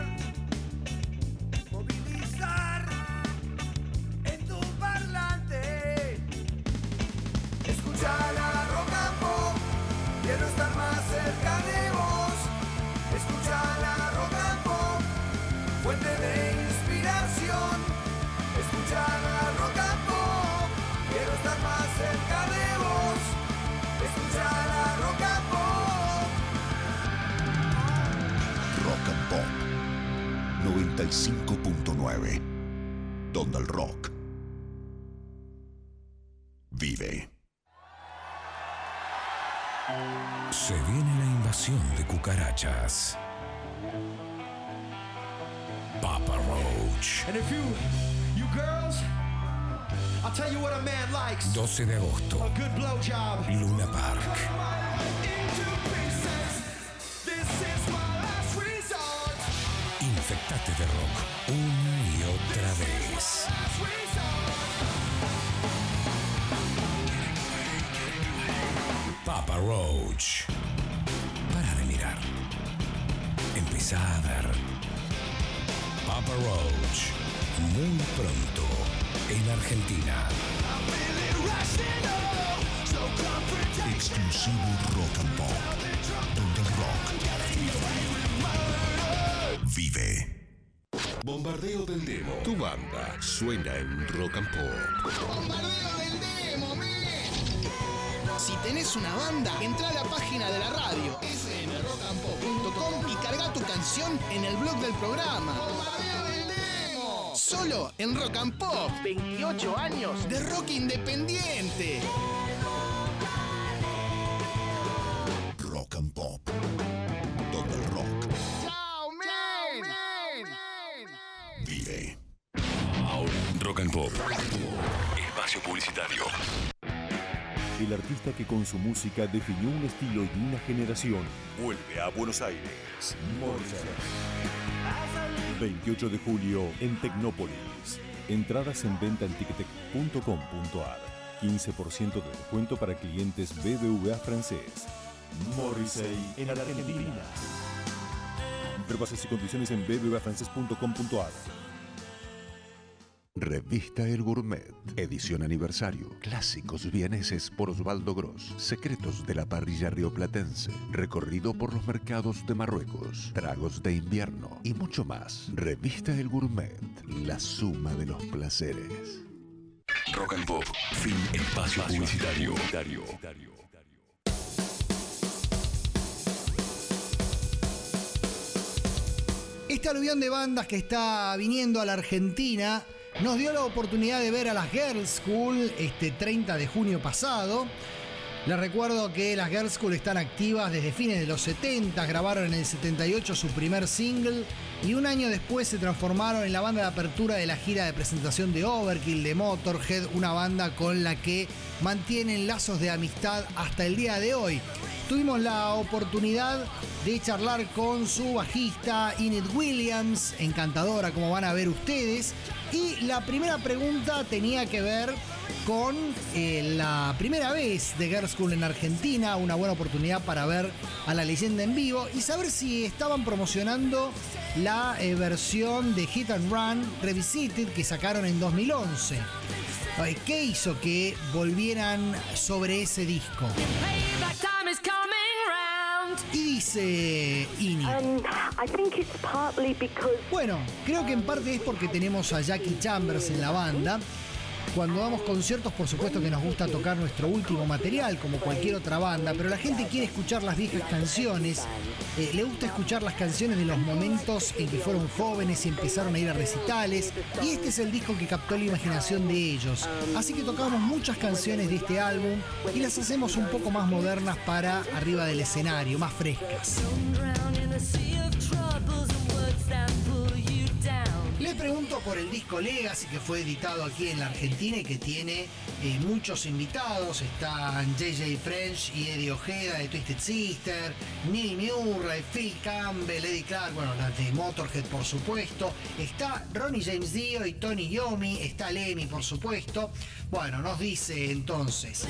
B: movilizar en tu parlante. Escuchar a Rock and Pop, quiero estar más cerca de vos. Escuchar a Rock and Pop, fuente de inspiración. Escuchar a Rock and Pop, quiero estar más cerca de vos. Escuchar a Rock and Pop.
E: Rock and Pop noventa y cinco punto nueve, donde el rock vive.
D: Se viene la invasión de cucarachas. Papa Roach.
B: And if you, you girls, I'll tell you what a man likes.
D: doce de agosto.
B: A good blowjob.
D: Luna Park. Infectate de rock una y otra vez. Papa Roach. Para de mirar. Empezá a ver. Papa Roach. Muy pronto en Argentina.
E: Exclusivo Rock and Pop, donde el rock vive.
F: Bombardeo del Demo. Tu banda suena en Rock and Pop.
A: ¡Bombardeo del Demo, men! Si tenés una banda, entra a la página de la radio f m rock and pop punto com y carga tu canción en el blog del programa. ¡Bombardeo del Demo! Solo en Rock and Pop. veintiocho años de rock independiente.
E: Rock and Pop, donde el rock
A: ¡Chao, men!
E: vive.
C: Ahora, Rock and Pop. Espacio publicitario.
L: El artista que con su música definió un estilo y una generación
C: Vuelve a Buenos Aires.
L: Morrissey. veintiocho de julio en Tecnópolis. Entradas en venta en ticketek punto com punto a r. quince por ciento de descuento para clientes B B V A francés. Morrissey en Argentina. Ver bases y condiciones en b b v a francés punto com punto a r.
M: Revista El Gourmet, edición aniversario, clásicos vieneses por Osvaldo Gross, secretos de la parrilla rioplatense, recorrido por los mercados de Marruecos, tragos de invierno y mucho más. Revista El Gourmet, la suma de los placeres.
C: Rock and Pop, fin espacio publicitario.
A: Este aluvión de bandas que está viniendo a la Argentina nos dio la oportunidad de ver a las Girls School este treinta de junio pasado. Les recuerdo que las Girls School están activas desde fines de los setenta, grabaron en el setenta y ocho su primer single y un año después se transformaron en la banda de apertura de la gira de presentación de Overkill, de Motorhead, una banda con la que mantienen lazos de amistad hasta el día de hoy. Tuvimos la oportunidad de charlar con su bajista Enid Williams, encantadora como van a ver ustedes, y la primera pregunta tenía que ver con eh, la primera vez de Girls School en Argentina, una buena oportunidad para ver a la leyenda en vivo y saber si estaban promocionando la eh, versión de Hit and Run Revisited que sacaron en dos mil once. ¿Qué hizo que volvieran sobre ese disco? Y dice Ini.
N: Um, I think it's partly because...
A: Bueno, creo que en parte es porque tenemos a Jackie Chambers en la banda. Cuando damos conciertos, por supuesto que nos gusta tocar nuestro último material, como cualquier otra banda, pero la gente quiere escuchar las viejas canciones, eh, le gusta escuchar las canciones de los momentos en que fueron jóvenes y empezaron a ir a recitales, y este es el disco que captó la imaginación de ellos. Así que tocamos muchas canciones de este álbum y las hacemos un poco más modernas para arriba del escenario, más frescas. Le pregunto por el disco Legacy, que fue editado aquí en la Argentina y que tiene eh, muchos invitados. Están J J French y Eddie Ojeda de Twisted Sister, Neil Murray, Phil Campbell, Eddie Clark, bueno, la de Motorhead por supuesto. Está Ronnie James Dio y Tony Iommi, está Lemmy por supuesto. Bueno, nos dice entonces...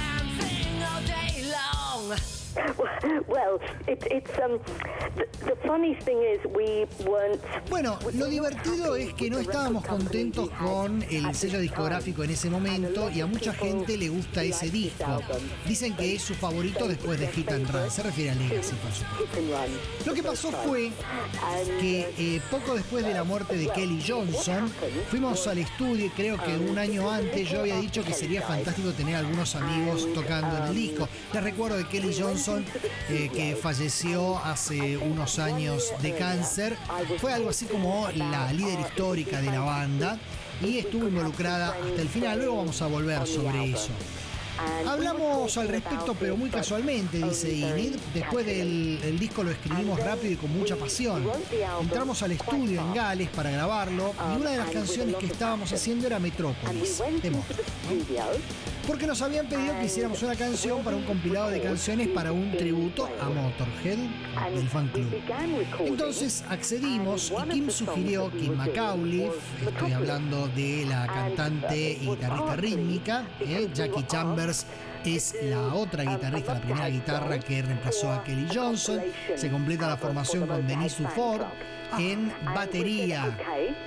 N: Well, it, it's um. The, the funny thing is we weren't.
A: Bueno, lo divertido es que no estábamos contentos con el sello discográfico en ese momento y a mucha gente le gusta ese disco. Dicen que es su favorito después de Hit and Run. Se refiere a Legacy, por supuesto. Lo que pasó fue que eh, poco después de la muerte de Kelly Johnson fuimos al estudio y creo que un año antes yo había dicho que sería fantástico tener algunos amigos tocando en el disco. Les recuerdo de Kelly Johnson Eh, que falleció hace unos años de cáncer. Fue algo así como la líder histórica de la banda y estuvo involucrada hasta el final. Luego vamos a volver sobre eso. Hablamos al respecto, pero muy casualmente, dice Enid. Después del el disco lo escribimos rápido y con mucha pasión. Entramos al estudio en Gales para grabarlo y una de las canciones que estábamos haciendo era Metrópolis, de Motorhead, ¿no? Porque nos habían pedido que hiciéramos una canción para un compilado de canciones para un tributo a Motorhead del fan club. Entonces accedimos y Kim sugirió, Kim McAuliffe, estoy hablando de la cantante y guitarrista rítmica, eh, Jackie Chambers es la otra guitarrista, la primera guitarra que reemplazó a Kelly Johnson. Se completa la formación con Denise Dufort en batería.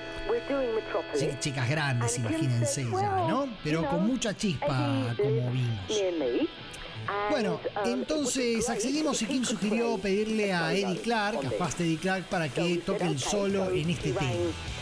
A: Sí, chicas grandes, imagínense ya, ¿no? Pero con mucha chispa, como vimos. Bueno, entonces accedimos y Kim sugirió pedirle a Eddie Clark, a Fast Eddie Clark, para que toque el solo en este tema.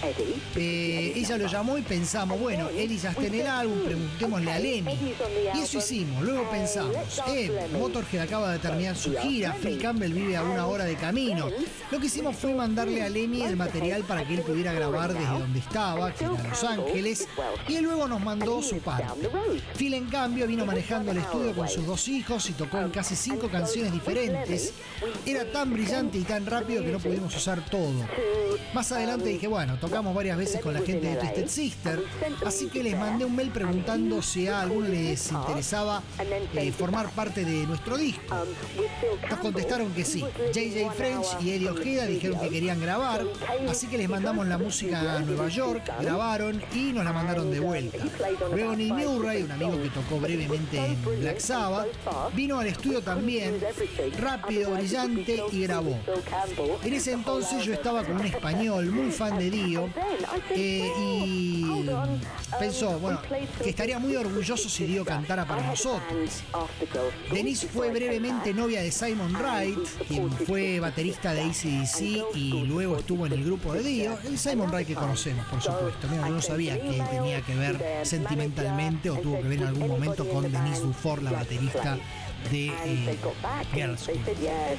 A: Eh, ella lo llamó y pensamos, bueno, Eddie ya está en el álbum, preguntémosle a Lemmy. Y eso hicimos. Luego pensamos, eh, Motorhead acaba de terminar su gira, Phil Campbell vive a una hora de camino. Lo que hicimos fue mandarle a Lemmy el material para que él pudiera grabar desde donde estaba, que era Los Ángeles, y él luego nos mandó su parte. Phil, en cambio, vino manejando el estudio con sus dos hijos y tocó en casi cinco canciones diferentes. Era tan brillante y tan rápido que no pudimos usar todo. Más adelante dije, bueno, tocamos varias veces con la gente de Twisted Sister, así que les mandé un mail preguntando si a alguno les interesaba eh, formar parte de nuestro disco. Nos contestaron que sí. J J French y Eddie Ojeda dijeron que querían grabar, así que les mandamos la música a Nueva York, grabaron y nos la mandaron de vuelta. Luego Neil Murray, un amigo que tocó brevemente en Black Sabbath, vino al estudio también, rápido, brillante, y grabó. En ese entonces yo estaba con un español muy fan de Dio eh, y pensó, bueno, que estaría muy orgulloso si Dio cantara para nosotros. Denise fue brevemente novia de Simon Wright, quien fue baterista de A C D C y luego estuvo en el grupo de Dio. El Simon Wright que conocemos, por supuesto. Mira, yo no sabía que tenía que ver sentimentalmente o tuvo que ver en algún momento con Denise Dufort, la baterista de eh, Girls School.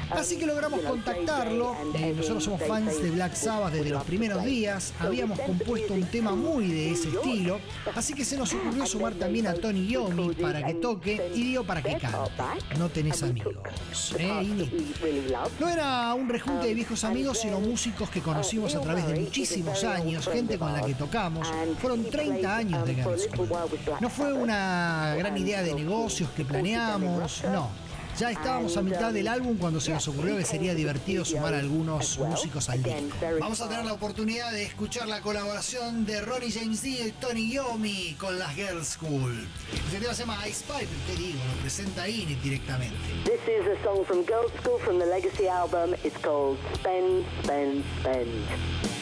A: Así que logramos contactarlo. Eh, nosotros somos fans de Black Sabbath desde los primeros días. Habíamos compuesto un tema muy de ese estilo. Así que se nos ocurrió sumar también a Tony Iommi para que toque y Dio para que cante. No tenés amigos. ¿Eh, Ini? No era un rejunte de viejos amigos, sino músicos que conocimos a través de muchísimos años, gente con la que tocamos. Fueron treinta años de Girls' School. No fue una gran idea de negocios que planeamos, no. Ya estábamos a mitad del álbum cuando se nos ocurrió que sería divertido sumar a algunos músicos al disco. Vamos a tener la oportunidad de escuchar la colaboración de Ronnie James Dio y Tony Iommi con las Girls' School. Este tema se llama Ice Pipe, ¿qué digo? Lo presenta Ini directamente.
N: This is a song from Girls' School from the Legacy album. It's called Spend, Spend, Spend.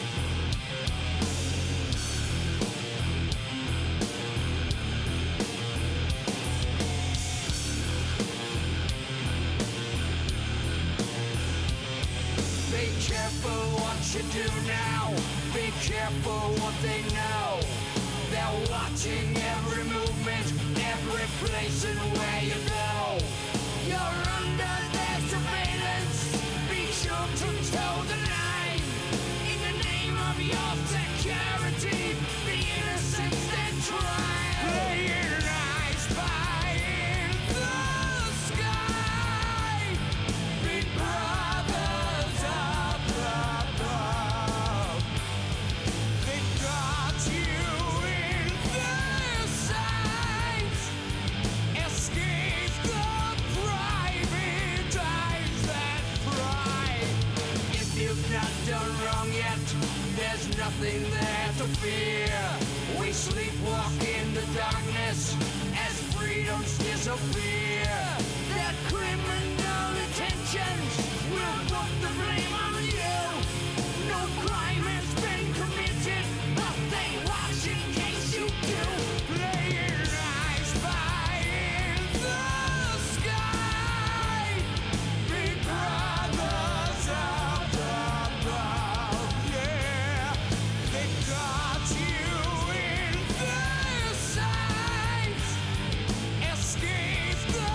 B: Be careful what you do now. Be careful what they know. They're watching every movement, every place and where you go. You're under their surveillance. Be sure to toe the line. In the name of your security, the innocents they try. Playing eyes by in the sky. Big brothers up above. They've got you in their sights. Escape the private eyes that pry. If you've not done wrong yet, there's nothing there to fear. We sleepwalk in the darkness as freedoms disappear. Their criminal intentions will put the blame on you. No crime has been committed, but they watch in case you do. Playing eyes by in the sky. Big brothers up above, yeah. They've got you in their sights. Escape the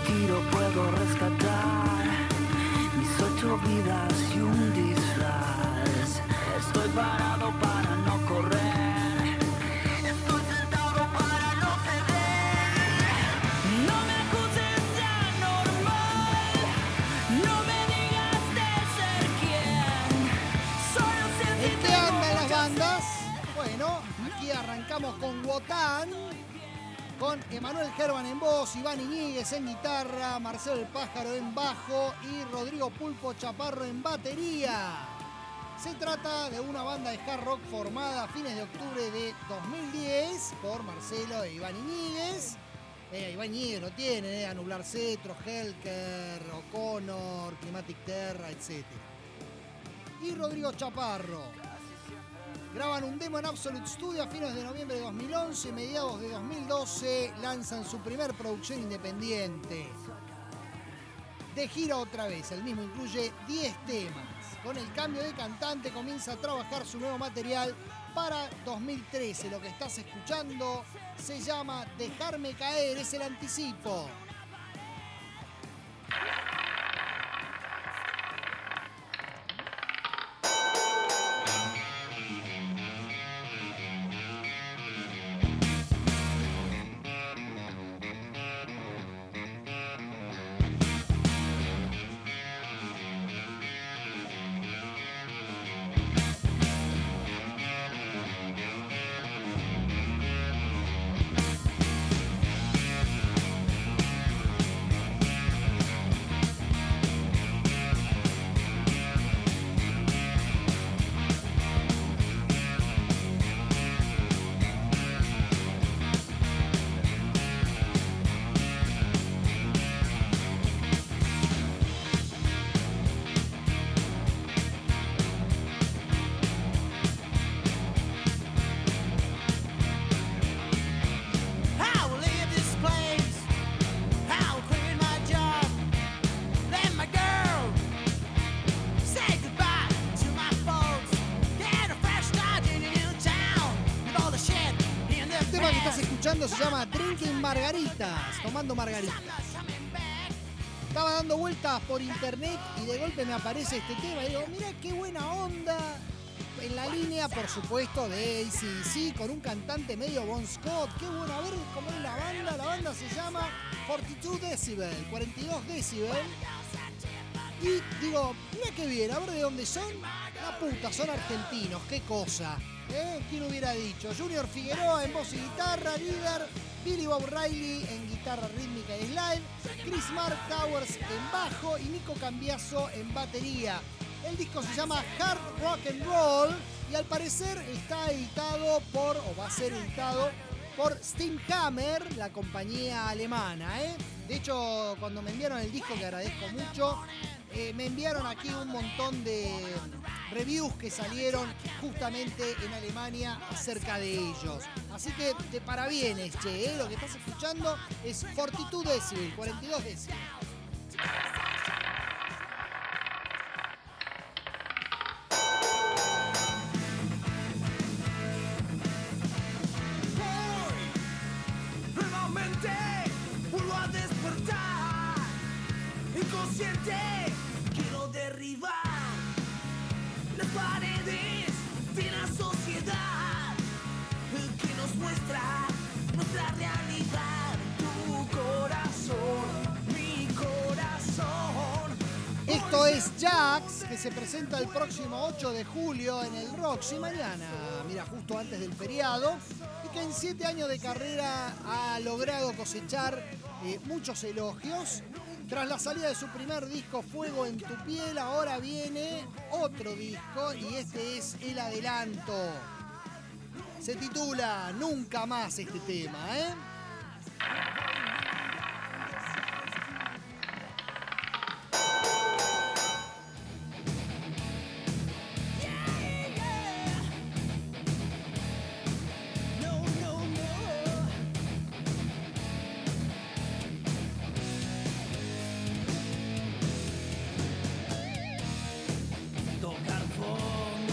O: tiro puedo rescatar mis ocho vidas y un disfraz. Estoy parado para no correr, estoy sentado para no ceder. No me acuses de anormal, no me digas de ser quien soy. Un
A: ¿En qué andan las bandas? Bueno, aquí arrancamos con Wotan, con Emanuel Gerban en voz, Iván Iñiguez en guitarra, Marcelo el Pájaro en bajo y Rodrigo Pulpo Chaparro en batería. Se trata de una banda de hard rock formada a fines de octubre de dos mil diez por Marcelo e Iván Iñiguez. Eh, Iván Iñiguez lo tiene, eh, Anular Cetro, Helker, O'Connor, Climatic Terra, etcétera. Y Rodrigo Chaparro. Graban un demo en Absolute Studio a fines de noviembre de dos mil once y mediados de dos mil doce lanzan su primer producción independiente. De gira otra vez, el mismo incluye diez temas. Con el cambio de cantante comienza a trabajar su nuevo material para dos mil trece. Lo que estás escuchando se llama Dejarme Caer, es el anticipo. Se llama Drinking Margaritas, tomando margaritas. Estaba dando vueltas por internet y de golpe me aparece este tema y digo, mira qué buena onda. En la línea, por supuesto, de A C D C, con un cantante medio Bon Scott. Qué bueno, a ver cómo es la banda. La banda se llama cuarenta y dos Decibel, cuarenta y dos Decibel. Y digo, mira qué bien, a ver de dónde son. La puta, son argentinos, qué cosa. ¿Eh? ¿Quién hubiera dicho? Junior Figueroa en voz y guitarra, líder. Billy Bob Riley en guitarra rítmica y slide. Chris Mark Towers en bajo y Nico Cambiaso en batería. El disco se llama Hard Rock and Roll y al parecer está editado por, o va a ser editado por Steamhammer, la compañía alemana. ¿eh? De hecho, cuando me enviaron el disco, que agradezco mucho, eh, me enviaron aquí un montón de reviews que salieron justamente en Alemania acerca de ellos. Así que de parabienes, che, ¿eh? Lo que estás escuchando es cuarenta y dos Decibel, cuarenta y dos Decibel.
B: Nuevamente vuelvo a despertar, inconsciente quiero derribar las paredes de la sociedad que nos muestra nuestra realidad. Tu corazón, mi corazón.
A: Esto es Jax, que se presenta el próximo ocho de julio en el Roxy mañana, mira, justo antes del feriado, y que en siete años de carrera ha logrado cosechar eh, muchos elogios. Tras la salida de su primer disco, Fuego en tu piel, ahora viene otro disco y este es el adelanto. Se titula Nunca Más este tema, ¿eh?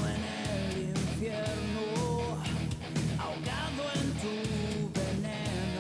O: Ahogado en tu veneno.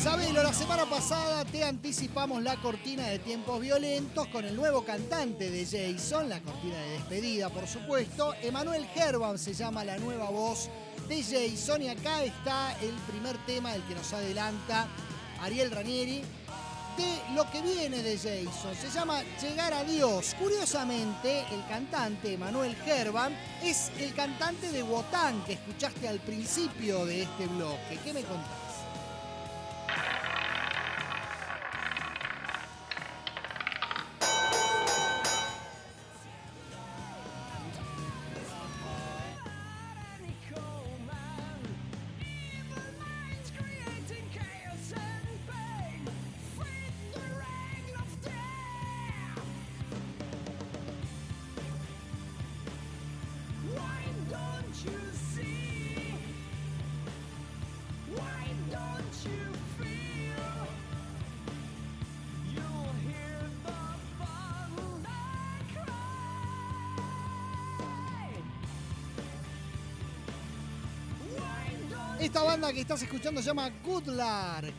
A: Sabelo, la semana pasada te anticipamos la cortina de Tiempos Violentos con el nuevo cantante de Jason, la cortina de despedida, por supuesto. Emanuel Herban se llama la nueva voz de Jason y acá está el primer tema del que nos adelanta Ariel Ranieri de lo que viene de Jason. Se llama Llegar a Dios. Curiosamente, el cantante Emanuel Herban es el cantante de Wotan que escuchaste al principio de este bloque. ¿Qué me contás? Esta banda que estás escuchando se llama Good Lark.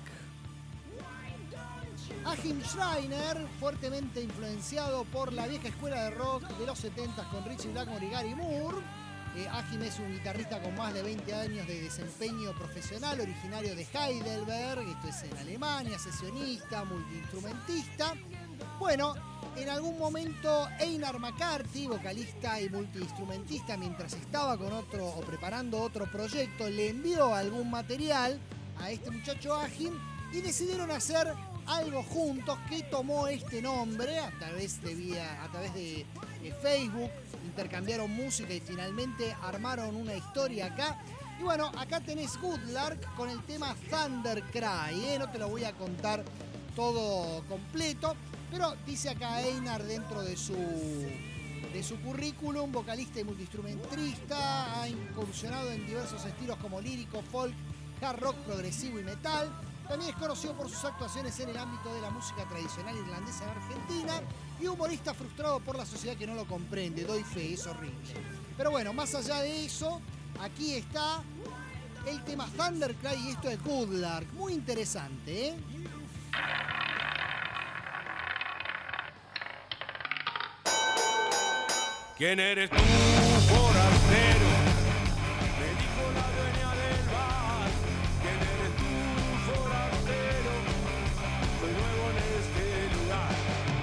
A: Achim Schreiner, fuertemente influenciado por la vieja escuela de rock de los setenta con Richie Blackmore y Gary Moore. Eh, Achim es un guitarrista con más de veinte años de desempeño profesional, originario de Heidelberg, esto es en Alemania, sesionista, multiinstrumentista. Bueno, en algún momento Einar McCarthy, vocalista y multiinstrumentista, mientras estaba con otro o preparando otro proyecto, le envió algún material a este muchacho Achim y decidieron hacer algo juntos que tomó este nombre a través de vía, a través de, de Facebook, intercambiaron música y finalmente armaron una historia acá. Y bueno, acá tenés Good Lark con el tema Thunder Cry, ¿eh? No te lo voy a contar todo completo, pero dice acá Einar dentro de su, de su currículum, vocalista y multiinstrumentista, ha incursionado en diversos estilos como lírico, folk, hard rock, progresivo y metal. También es conocido por sus actuaciones en el ámbito de la música tradicional irlandesa en Argentina y humorista frustrado por la sociedad que no lo comprende. Doy fe, es horrible. Pero bueno, más allá de eso, aquí está el tema Thundercry y esto es Good Lark. Muy interesante, ¿eh?
P: ¿Quién eres tú, forastero? Me dijo la dueña del bar. ¿Quién eres tú, forastero? Soy nuevo en este lugar.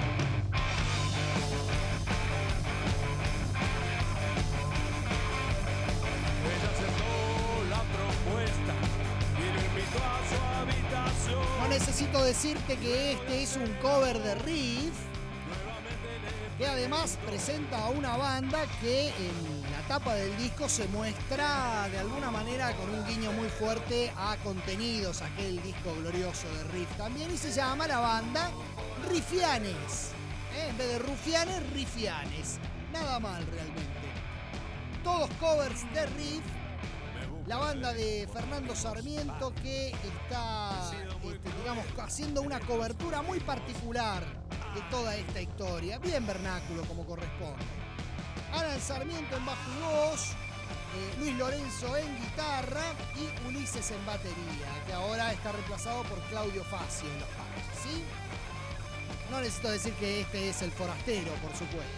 P: Ella aceptó la propuesta y lo invitó a su habitación.
A: No necesito decirte que este es un cover de Riff, que además presenta a una banda que en la tapa del disco se muestra de alguna manera con un guiño muy fuerte a contenidos, aquel disco glorioso de Riff también, y se llama la banda Riffianes. ¿Eh? En vez de Rufianes, Riffianes. Nada mal realmente. Todos covers de Riff. La banda de Fernando Sarmiento que está, este, digamos, haciendo una cobertura muy particular de toda esta historia, bien vernáculo como corresponde. Alan Sarmiento en bajo y voz, eh, Luis Lorenzo en guitarra y Ulises en batería, que ahora está reemplazado por Claudio Facio en los palos, ¿sí? No necesito decir que este es el forastero, por supuesto.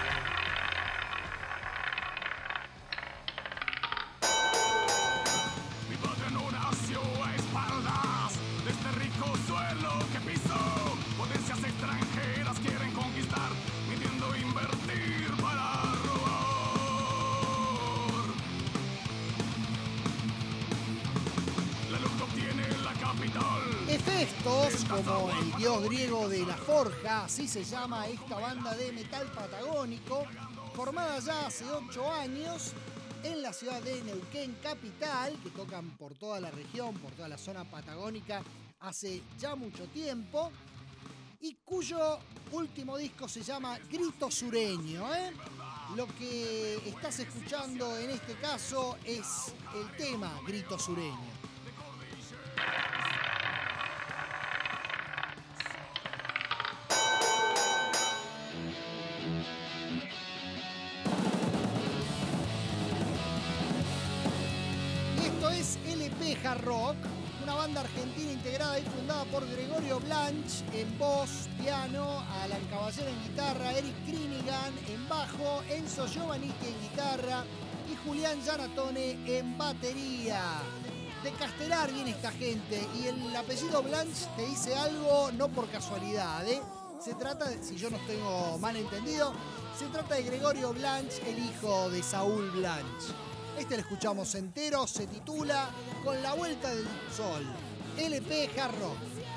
P: Mi padre no nació a espaldas de este rico suelo que pisó. Potencias extranjeras quieren conquistar, pidiendo invertir para robar. La lucha obtiene la capital.
A: Hefestos, como el dios griego de la forja, así se llama esta banda de metal patagónico, formada ya hace ocho años en la ciudad de Neuquén capital, que tocan por toda la región, por toda la zona patagónica hace ya mucho tiempo, y cuyo último disco se llama Grito Sureño, ¿eh? Lo que estás escuchando en este caso es el tema Grito Sureño. Esto es L P Hard Rock, una banda argentina integrada y fundada por Gregorio Blanch en voz, piano, Alan Caballero en guitarra, Eric Krinigan en bajo, Enzo Giovannitti en guitarra y Julián Giannatone en batería. De Castelar viene esta gente y el apellido Blanch te dice algo no por casualidad, ¿eh? Se trata, de, si yo no tengo mal entendido, se trata de Gregorio Blanch, el hijo de Saúl Blanch. Este lo escuchamos entero, se titula Con la vuelta del sol, L P Hard Rock.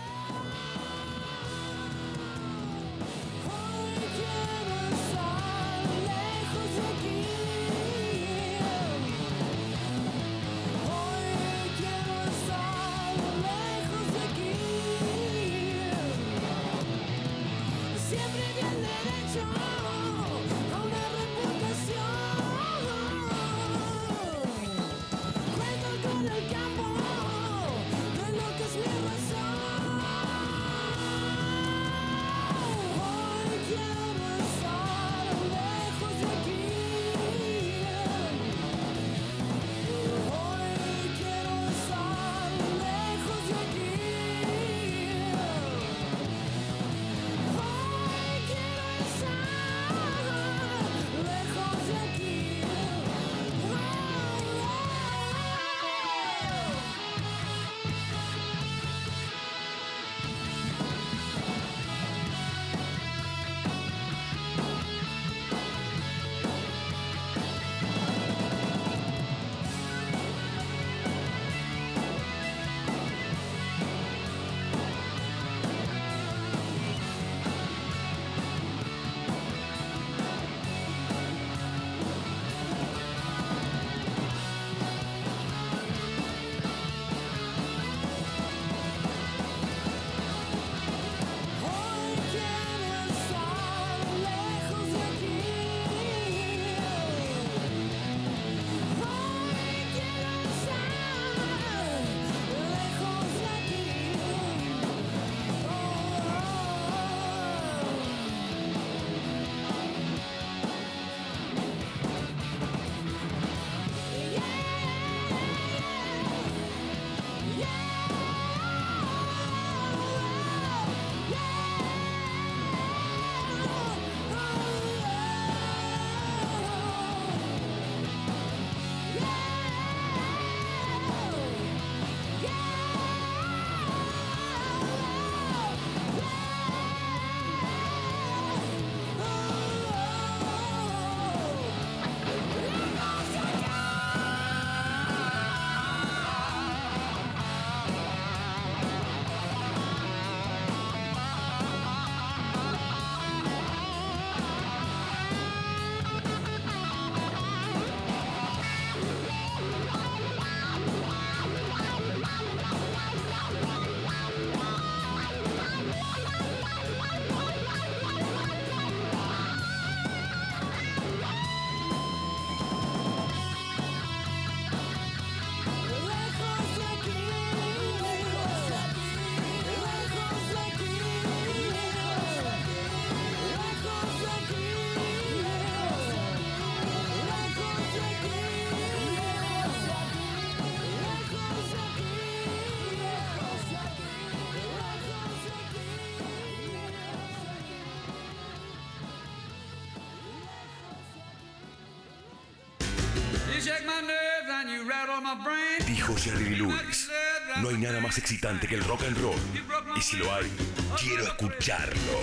C: Dijo Jerry Lee Lewis, no hay nada más excitante que el rock and roll. Y si lo hay, quiero escucharlo.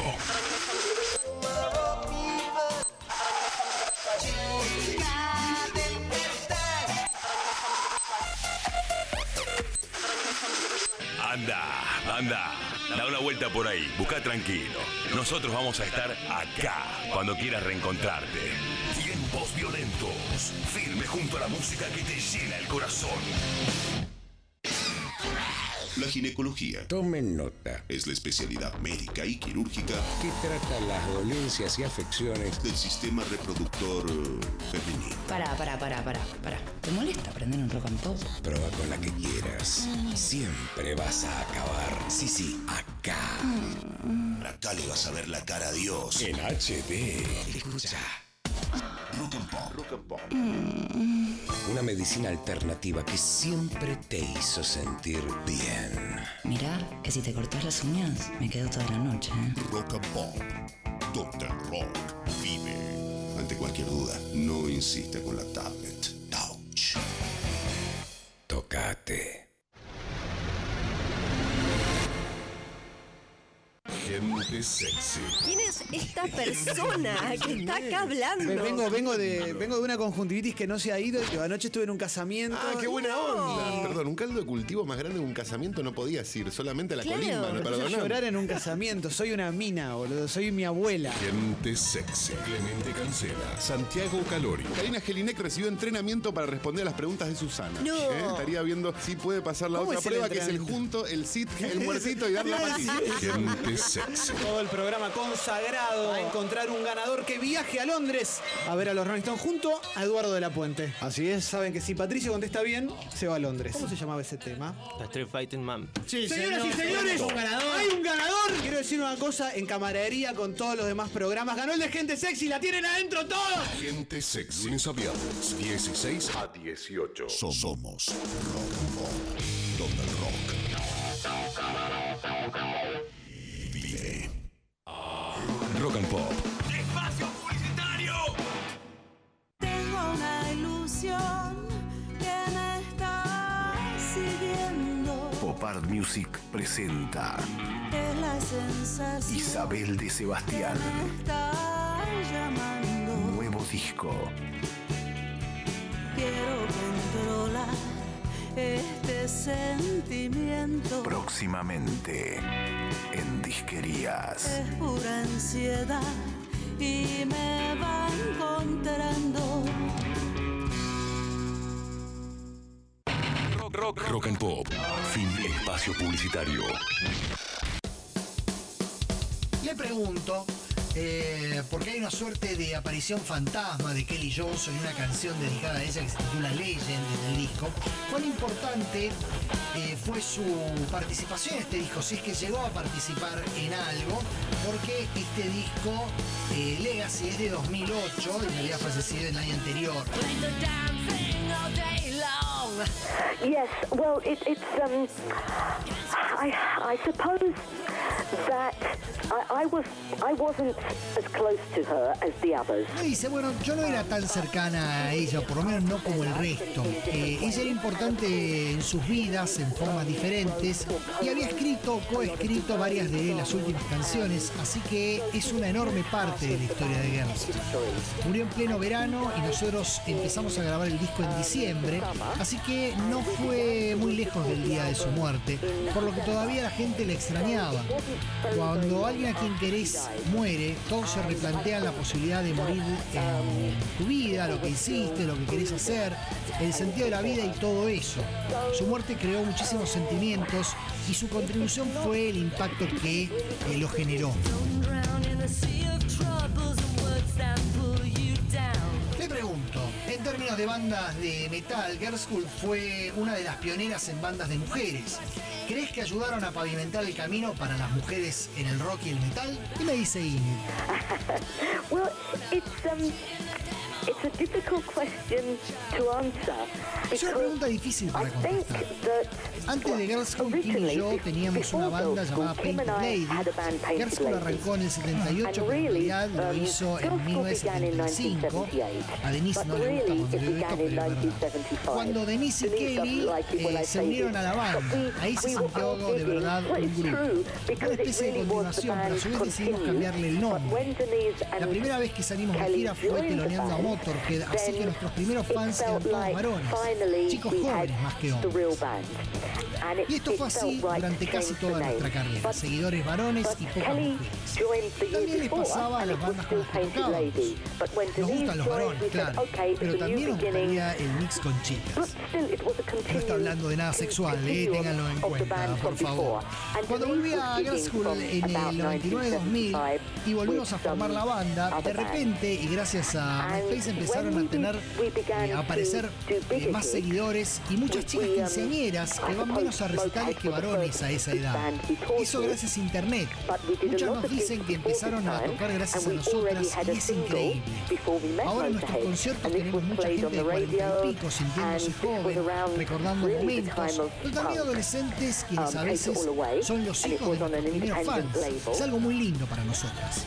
C: Anda, anda, da una vuelta por ahí, busca tranquilo. Nosotros vamos a estar acá cuando quieras reencontrarte. Tiempos violentos, firme junto a la música que te llena el corazón.
E: La ginecología.
D: Tomen nota.
E: Es la especialidad médica y quirúrgica
D: que trata las dolencias y afecciones
E: del sistema reproductor femenino.
Q: Pará, pará, pará, pará, pará. ¿Te molesta aprender un rock and pop?
D: Prueba con la que quieras. Siempre vas a acabar. Sí, sí, acá.
E: Acá le vas a ver la cara a Dios.
D: En H D.
E: Escucha. Rock and Pop. Rock and Pop.
D: Una una medicina alternativa que siempre te hizo sentir bien.
Q: Mirá, que si te cortás las uñas, me quedo toda la noche, ¿eh?
E: Rock and Pop. Doctor Rock vive. Ante cualquier duda, no insista con la tablet. Touch.
D: Tócate.
F: Gente sexy.
R: ¿Quién es esta persona que está acá hablando?
A: Me- Vengo, vengo, de, vengo de una conjuntivitis que no se ha ido. Y anoche estuve en un casamiento.
S: Ah, qué buena onda. Perdón, un caldo de cultivo más grande que un casamiento no podías ir, solamente a la
A: Claro,
S: colimba, no
A: me puse a
S: perdoname.
A: llorar en un casamiento. Soy una mina, boludo. Soy mi abuela.
F: Gente sexy. Clemente Cancela. Santiago Calori.
S: Karina Jelinek recibió entrenamiento para responder a las preguntas de Susana.
R: No.
S: ¿Eh? Estaría viendo si puede pasar la
A: ¿Cómo
S: otra
A: es el
S: prueba, que es el
A: entrenamiento?
S: junto, el sit, el muertito y dar la patita.
F: Gente sexy.
A: Todo el programa consagrado a encontrar un ganador que viaje a Londres a ver a los Rolling Stones junto a Eduardo de la Puente. Así es. Saben que si Patricio contesta bien, se va a Londres. ¿Cómo se llamaba ese tema?
T: La Street Fighting Man.
A: Sí, Señoras y señores, hay un ganador. Quiero decir una cosa, en camaradería con todos los demás programas. Ganó el de Gente Sexy, la tienen adentro todos.
F: Gente sexy. Lunes a viernes, dieciséis a dieciocho.
E: Somos Rock and Pop. Donde el rock vive.
F: Rock and Pop.
B: ¡Espacio publicitario!
O: Tengo una ilusión que me está siguiendo.
U: Pop Art Music presenta
O: Es la sensación
U: Isabel de Sebastián.
O: que me está llamando.
U: Nuevo disco.
O: Quiero controlar este sentimiento.
U: Próximamente en disquerías.
O: Es pura ansiedad y me va encontrando.
C: Rock, rock, rock and Pop. Fin de espacio publicitario.
A: Le pregunto, eh, porque hay una suerte de aparición fantasma de Kelly Johnson y una canción dedicada a ella que se titula Legend en el disco. ¿Cuán importante eh, fue su participación en este disco? Si es que llegó a participar en algo, porque este disco, eh, Legacy, es de dos mil ocho y había fallecido el año anterior.
N: Yes, well, it, it's, um, I, I suppose that I, I was, I wasn't as close to her as the others.
A: Me dice, bueno, yo no era tan cercana a ella, por lo menos no como el resto. Eh, ella era importante en sus vidas en formas diferentes y había escrito o coescrito varias de las últimas canciones, así que es una enorme parte de la historia de Girls. Murió en pleno verano y nosotros empezamos a grabar el disco en diciembre, así que no fue muy lejos del día de su muerte, por lo que todavía la gente la extrañaba. Cuando alguien a quien querés muere, todos se replantean la posibilidad de morir en tu vida, lo que hiciste, lo que querés hacer, el sentido de la vida y todo eso. Su muerte creó muchísimos sentimientos y su contribución fue el impacto que eh, lo generó. Le pregunto, en términos de bandas de metal, Girls' School fue una de las pioneras en bandas de mujeres. ¿Crees que ayudaron a pavimentar el camino para las mujeres en el rock y el metal? ¿Qué me dice Ingrid?
N: Well, it's, um, it's a difficult question to answer.
A: Es una pregunta difícil para contestar. Antes de Girls' School, Kim y yo teníamos una banda llamada Painted Lady. Girls' School arrancó en el setenta y ocho, pero en realidad lo hizo en mil novecientos setenta y cinco. A Denise no le gusta cuando digo esto, pero es verdad. Cuando Denise y Kelly eh, se unieron a la banda, ahí se sintió de verdad un grupo. Una especie de continuación, pero a su vez decidimos cambiarle el nombre. La primera vez que salimos de gira fue teloneando a Motorhead, así que nuestros primeros fans eran todos varones, chicos jóvenes más que hombres. Y esto fue así durante casi toda nuestra carrera, seguidores varones y pocas mujeres. También les pasaba a las bandas con las que tocábamos. Nos gustan los varones, claro, pero también nos gustaría el mix con chicas. No está hablando de nada sexual, eh, ténganlo en cuenta, por favor. Cuando volví a Girls' School en el noventa y nueve dos mil y volvimos a formar la banda, de repente, y gracias a MySpace MySpace empezaron a tener, eh, a aparecer eh, más seguidores y muchas chicas quinceañeras que van menos a recitales que varones a esa edad. Eso gracias a internet. Muchas nos dicen que empezaron a tocar gracias a nosotras y es increíble. Ahora en nuestros conciertos tenemos mucha gente de cuarenta y pico sintiéndose joven, recordando momentos, pero también adolescentes quienes a veces son los hijos de nuestros primeros fans. Es algo muy lindo para nosotras.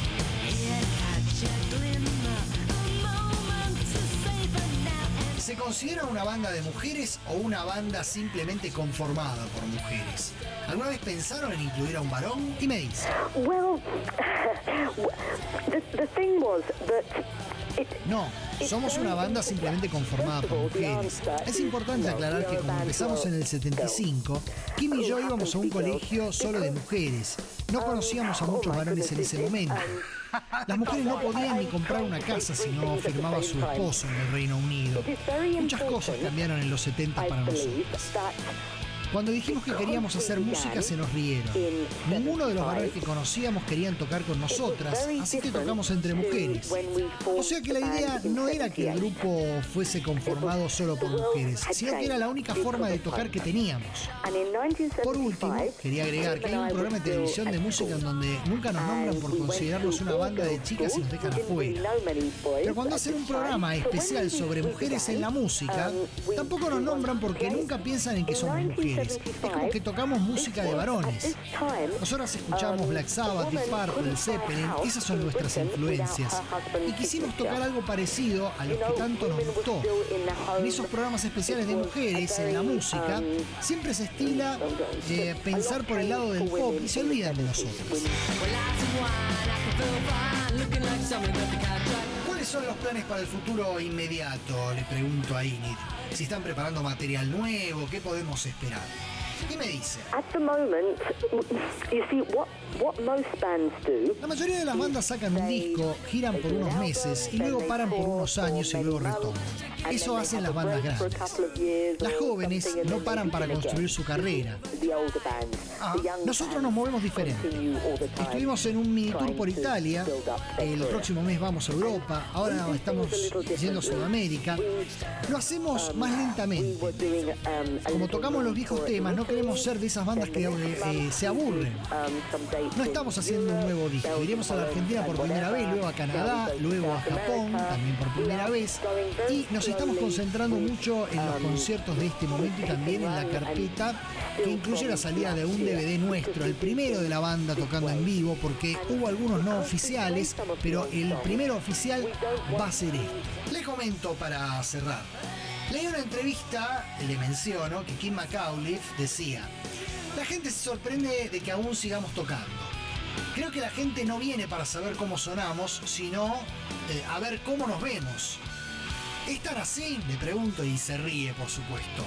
A: ¿Se considera una banda de mujeres o una banda simplemente conformada por mujeres? ¿Alguna vez pensaron en incluir a un varón? Y me dice.
N: Well, the, the thing was that
A: No, somos una banda simplemente conformada por mujeres. Es importante aclarar que cuando empezamos en el setenta y cinco, Kim y yo íbamos a un colegio solo de mujeres. No conocíamos a muchos varones en ese momento. Las mujeres no podían ni comprar una casa si no firmaba su esposo en el Reino Unido. Muchas cosas cambiaron en los setenta para nosotros. Cuando dijimos que queríamos hacer música se nos rieron. Ninguno de los varones que conocíamos querían tocar con nosotras, así que tocamos entre mujeres. O sea que la idea no era que el grupo fuese conformado solo por mujeres, sino que era la única forma de tocar que teníamos. Por último, quería agregar que hay un programa de televisión de música en donde nunca nos nombran por considerarnos una banda de chicas y nos dejan afuera. Pero cuando hacen un programa especial sobre mujeres en la música, tampoco nos nombran porque nunca piensan en que somos mujeres. Es como que tocamos música de varones. Nosotros escuchamos Black Sabbath, Deep Purple, Zeppelin, esas son nuestras influencias. Y quisimos tocar algo parecido a lo que tanto nos gustó. En esos programas especiales de mujeres, en la música, siempre se estila eh, pensar por el lado del pop y se olvidan de nosotros. ¿Cuáles son los planes para el futuro inmediato? Le pregunto a Enid. Si están preparando material nuevo, ¿qué podemos esperar? ¿Qué me dice?
N: At the moment, you see, what, what most bands do.
A: La mayoría de las bandas sacan un disco, giran por unos meses y luego paran por unos años y luego retoman. Eso hacen las bandas grandes. Las jóvenes no paran para construir su carrera. Ah, nosotros nos movemos diferente. Estuvimos en un mini tour por Italia, el próximo mes vamos a Europa, ahora estamos yendo a Sudamérica. Lo hacemos más lentamente. Como tocamos los viejos temas, no queremos ser de esas bandas que eh, se aburren. No estamos haciendo un nuevo disco. Iremos a la Argentina por primera vez, luego a Canadá, luego a Japón, también por primera vez. Y nos estamos concentrando mucho en los conciertos de este momento y también en la carpeta que incluye la salida de un D V D nuestro, el primero de la banda tocando en vivo, porque hubo algunos no oficiales, pero el primero oficial va a ser este. Le comento para cerrar. Leí una entrevista, le menciono, que Kim McAuliffe decía: la gente se sorprende de que aún sigamos tocando. Creo que la gente no viene para saber cómo sonamos, sino eh, a ver cómo nos vemos. ¿Es tan así? Le pregunto y se ríe, por supuesto.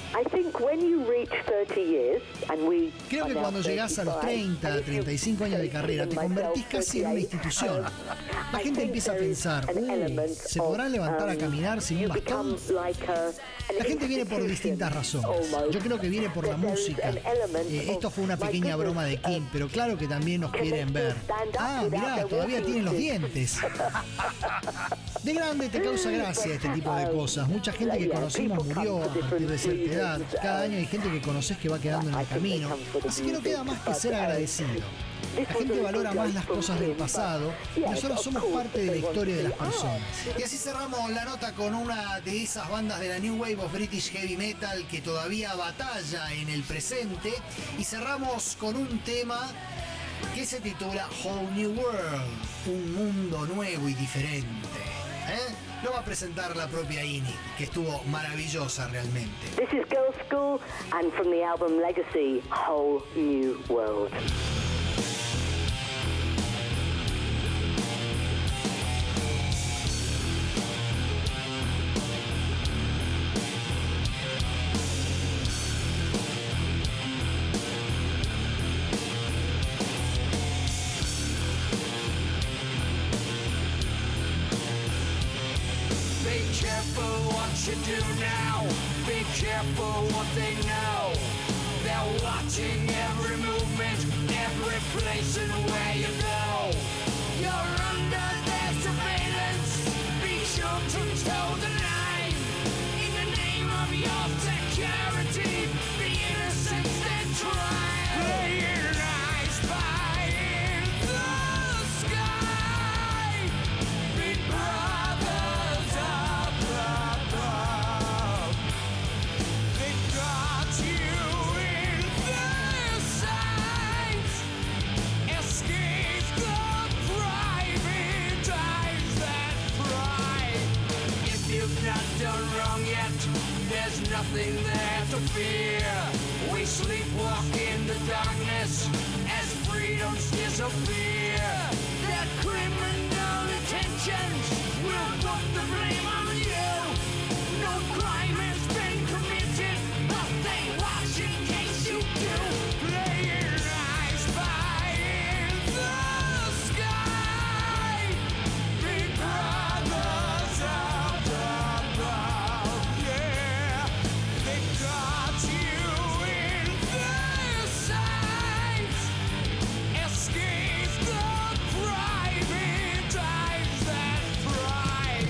A: Creo que cuando llegás a los treinta, treinta y cinco años de carrera, te convertís casi en una institución. La gente empieza a pensar, uh, ¿se podrán levantar a caminar sin un bastón? La gente viene por distintas razones. Yo creo que viene por la música. Eh, esto fue una pequeña broma de Kim, pero claro que también nos quieren ver. Ah, mirá, todavía tienen los dientes. De grande te causa gracia este tipo de cosas. Mucha gente que conocimos murió a partir de cierta edad. Cada año hay gente que conoces que va quedando en el camino. Así que no queda más que ser agradecido. La gente valora más las cosas del pasado y nosotros somos parte de la historia de las personas. Y así cerramos la nota con una de esas bandas de la New Wave of British Heavy Metal que todavía batalla en el presente. Y cerramos con un tema que se titula Whole New World, un mundo nuevo y diferente. ¿Eh? Lo va a presentar la propia Enid, que estuvo maravillosa realmente.
N: This is Girls' School, and from the album Legacy, Whole New World.
B: You do now, be careful what they know. They're watching every movement, every place and where you go. You're under their surveillance, be sure to of your security, the innocents that try. Laying eyes by in the sky. Big brothers up above. They got you in their sights. Escape the private eyes that pry. If you've not done wrong yet, there's nothing there to fear. We sleepwalk in the darkness as freedoms disappear. Their criminal intentions will put the blame on you. No crime has been committed, but they watch in case you do. Playing eyes by in the sky. Big brothers up above, yeah. They got you in their sights. Escape the private eyes that pry.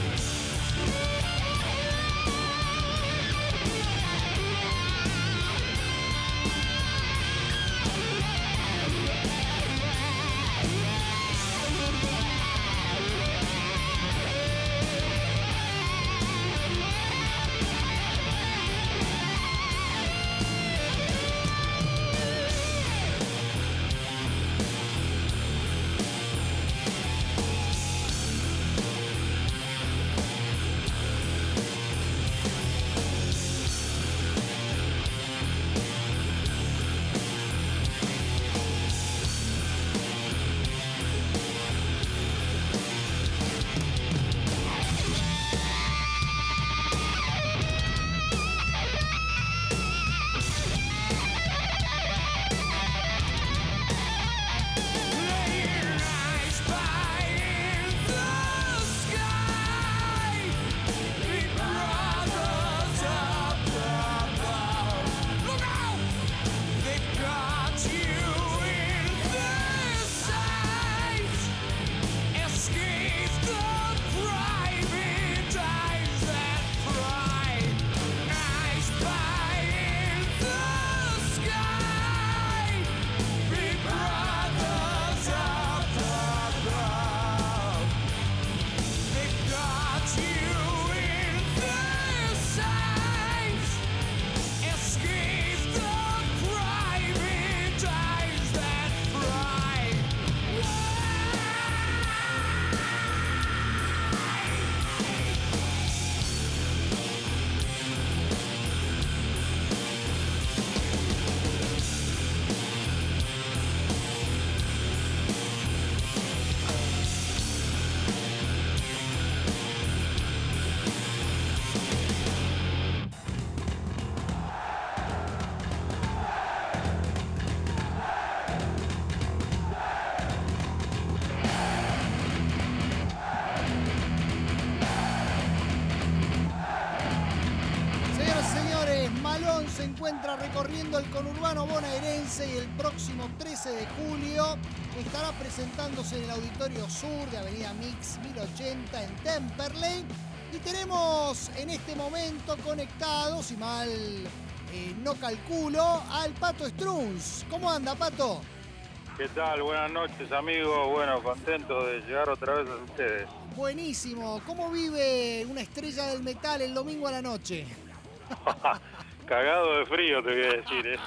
B: Laying eyes by in the sky. Big brothers up above. Look out! They've got you in their sights. Escape the private eyes that pry. Eyes by in the sky. Big brothers up above. They've got you in their sights. Escape the private eyes that pry.
A: Señoras y señores, Malón se encuentra recorriendo el conurbano bonaerense y el próximo trece de julio estará presentándose en el Auditorio Sur de Avenida Mix mil ochenta en Temperley. Y tenemos en este momento conectado, si mal eh, no calculo, al Pato Strunz. ¿Cómo anda, Pato?
T: ¿Qué tal? Buenas noches, amigos. Bueno, contento de llegar otra vez a ustedes.
A: Buenísimo. ¿Cómo vive una estrella del metal el domingo a la noche?
T: Cagado de frío, te voy a decir. ¿eh?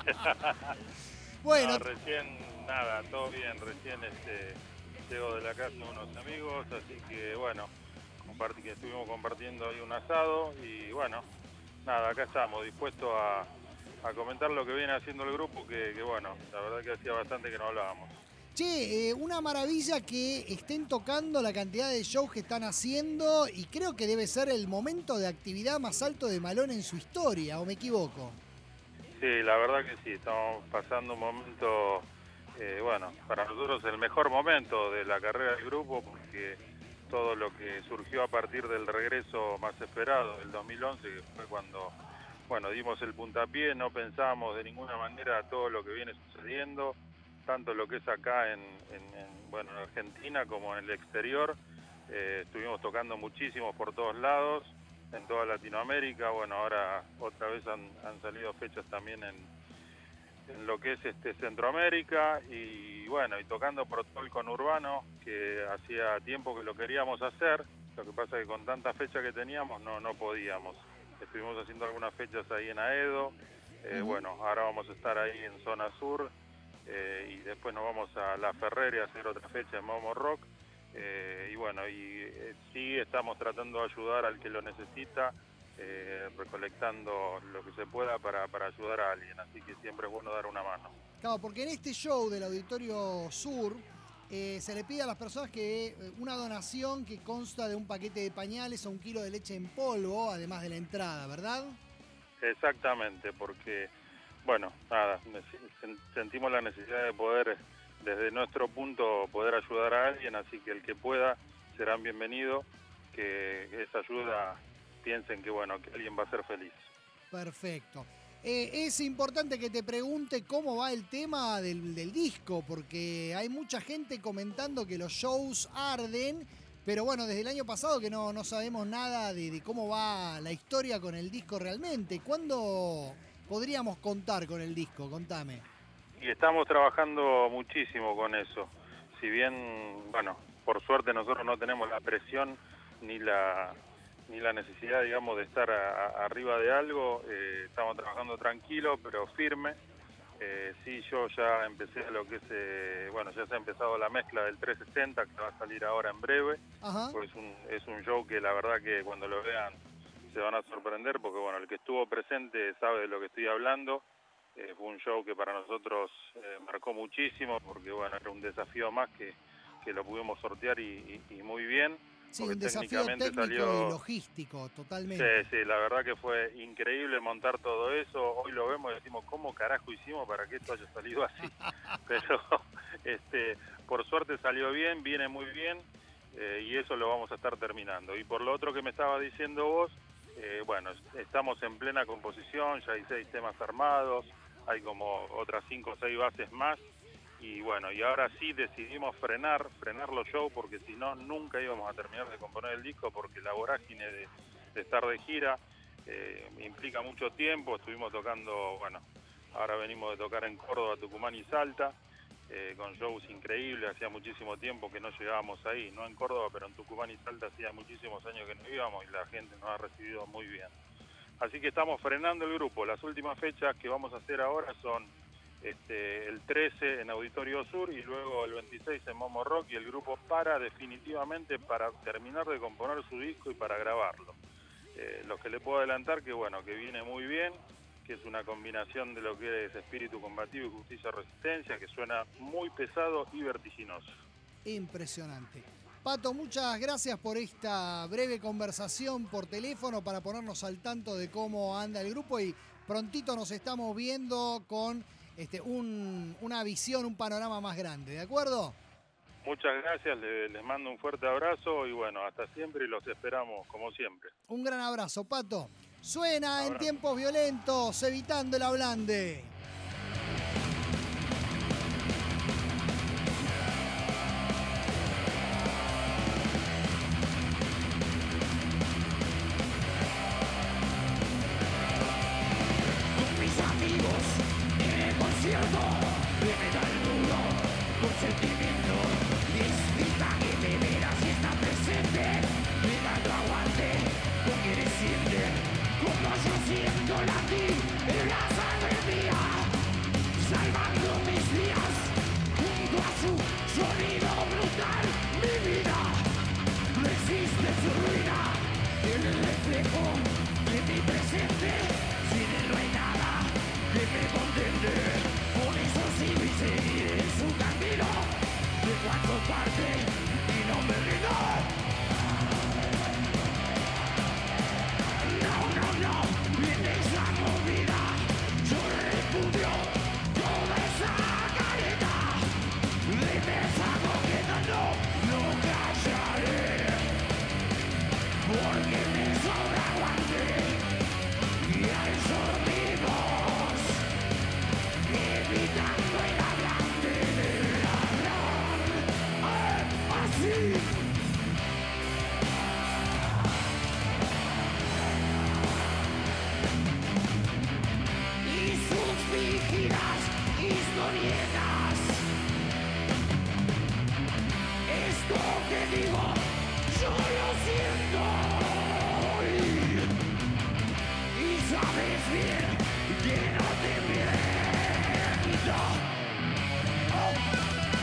A: Bueno.
T: No, recién, nada, todo bien. Recién este, llego de la casa de unos amigos, así que bueno, compartí, que estuvimos compartiendo ahí un asado y bueno, nada, acá estamos dispuestos a, a comentar lo que viene haciendo el grupo, que, que bueno, la verdad que hacía bastante que no hablábamos.
A: Che, eh, una maravilla que estén tocando la cantidad de shows que están haciendo y creo que debe ser el momento de actividad más alto de Malón en su historia, ¿o me equivoco?
T: Sí, la verdad que sí, estamos pasando un momento, eh, bueno, para nosotros el mejor momento de la carrera del grupo, porque todo lo que surgió a partir del regreso más esperado del dos mil once, que fue cuando, bueno, dimos el puntapié, no pensábamos de ninguna manera todo lo que viene sucediendo, tanto lo que es acá en, en, en, bueno, en Argentina como en el exterior. Eh, estuvimos tocando muchísimo por todos lados en toda Latinoamérica. Bueno, ahora otra vez han, han salido fechas también en, en lo que es este Centroamérica y bueno, y tocando Protocol con Urbano, que hacía tiempo que lo queríamos hacer, lo que pasa es que con tanta fecha que teníamos no, no podíamos. Estuvimos haciendo algunas fechas ahí en Aedo, eh, uh-huh. bueno, ahora vamos a estar ahí en Zona Sur eh, y después nos vamos a La Ferreria a hacer otra fecha en Momo Rock. Eh, y bueno, y eh, sí estamos tratando de ayudar al que lo necesita, eh, recolectando lo que se pueda para, para ayudar a alguien, así que siempre es bueno dar una mano.
A: Claro, porque en este show del Auditorio Sur eh, se le pide a las personas que eh, una donación que consta de un paquete de pañales o un kilo de leche en polvo, además de la entrada, ¿verdad?
T: Exactamente, porque, bueno, nada, sentimos la necesidad de poder, desde nuestro punto, poder ayudar a alguien, así que el que pueda serán bienvenidos, que esa ayuda piensen que, bueno, que alguien va a ser feliz.
A: Perfecto. Eh, es importante que te pregunte cómo va el tema del, del disco, porque hay mucha gente comentando que los shows arden, pero bueno, desde el año pasado que no, no sabemos nada de, de cómo va la historia con el disco realmente. ¿Cuándo podríamos contar con el disco? Contame.
T: Y estamos trabajando muchísimo con eso. Si bien, bueno, por suerte nosotros no tenemos la presión ni la ni la necesidad, digamos, de estar a, a, arriba de algo, eh, estamos trabajando tranquilo, pero firme. Eh, sí, yo ya empecé lo que es, eh, bueno, ya se ha empezado la mezcla del trescientos sesenta, que va a salir ahora en breve.
A: Ajá.
T: Pues es un, es un show que la verdad que cuando lo vean se van a sorprender, porque bueno, el que estuvo presente sabe de lo que estoy hablando. Eh, fue un show que para nosotros eh, marcó muchísimo, porque bueno, era un desafío más que, que lo pudimos sortear y, y, y muy bien.
A: Sí, un desafío técnico salió... y logístico, totalmente.
T: Sí, sí, la verdad que fue increíble montar todo eso. Hoy lo vemos y decimos, ¿cómo carajo hicimos para que esto haya salido así? Pero este, por suerte salió bien, viene muy bien, eh, y eso lo vamos a estar terminando. Y por lo otro que me estaba diciendo vos, eh, bueno, estamos en plena composición, ya hay seis temas armados, hay como otras cinco o seis bases más. Y bueno, y ahora sí decidimos frenar, frenar los shows, porque si no, nunca íbamos a terminar de componer el disco, porque la vorágine de, de estar de gira eh, implica mucho tiempo. Estuvimos tocando, bueno, ahora venimos de tocar en Córdoba, Tucumán y Salta, eh, con shows increíbles. Hacía muchísimo tiempo que no llegábamos ahí, no en Córdoba, pero en Tucumán y Salta hacía muchísimos años que no íbamos y la gente nos ha recibido muy bien. Así que estamos frenando el grupo. Las últimas fechas que vamos a hacer ahora son Este, el trece en Auditorio Sur y luego el veintiséis en Momo Rock, y el grupo para definitivamente para terminar de componer su disco y para grabarlo. Eh, lo que le puedo adelantar que bueno, que viene muy bien, que es una combinación de lo que es espíritu combativo y justicia resistencia, que suena muy pesado y vertiginoso.
A: Impresionante. Pato, muchas gracias por esta breve conversación por teléfono para ponernos al tanto de cómo anda el grupo, y prontito nos estamos viendo con Este, un, una visión, un panorama más grande, ¿de acuerdo?
T: Muchas gracias, les, les mando un fuerte abrazo y bueno, hasta siempre, y los esperamos como siempre.
A: Un gran abrazo, Pato. Suena abrazo. En tiempos violentos, evitando el ablande.
B: De metal duro, con sentimiento, disfruta que te verás y está presente, me dando aguante, con quienes sienten, como yo siento latir en la sangre mía, salvando mis días, junto a su sonido brutal, mi vida resiste su ruina, en el reflejo de mi presente, sin él no hay nada que me contente. Por eso sigo y seguiré en su camino, de cuanto parte y no me rindo. No, no, no, vienes la movida, yo repudio toda esa careta. De pensado que no, no, no callaré, porque me sobra aguante. elegidas historietas. Esto que digo, yo lo siento. Y, y sabes bien que no te miento. Oh.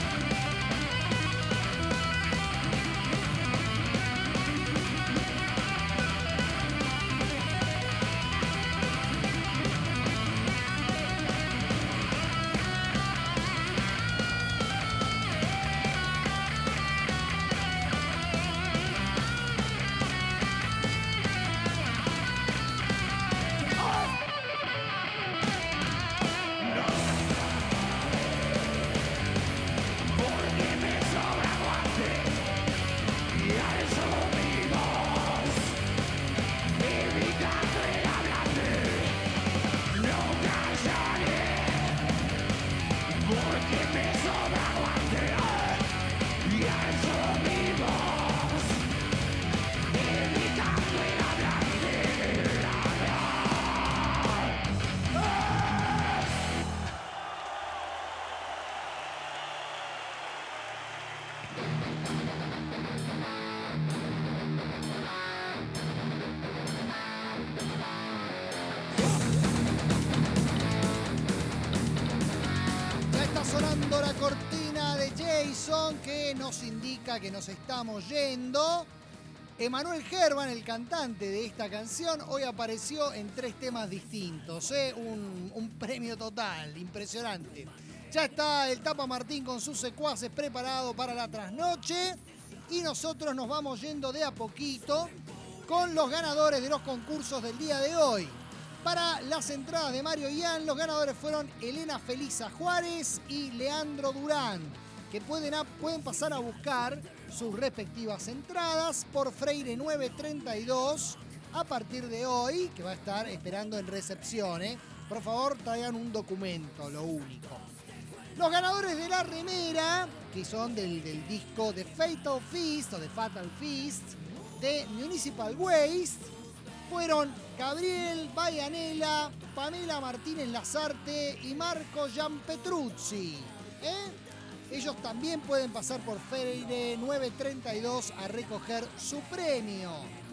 A: Sonando la cortina de Jason que nos indica que nos estamos yendo. Emanuel Herban, el cantante de esta canción, hoy apareció en tres temas distintos, ¿eh? un, un premio total, impresionante. Ya está el Tapa Martín con sus secuaces preparado para la trasnoche y nosotros nos vamos yendo de a poquito con los ganadores de los concursos del día de hoy. Para las entradas de Mario Ian, los ganadores fueron Elena Felisa Juárez y Leandro Durán, que pueden, a, pueden pasar a buscar sus respectivas entradas por Freire nueve treinta y dos a partir de hoy, que va a estar esperando en recepción. ¿eh? Por favor, traigan un documento, lo único. Los ganadores de la remera, que son del, del disco The Fatal Feast o The Fatal Feast de Municipal Waste, fueron Gabriel Baianella, Pamela Martínez Lazarte y Marco Gianpetruzzi. ¿eh? Ellos también pueden pasar por Freire nueve treinta y dos a recoger su premio.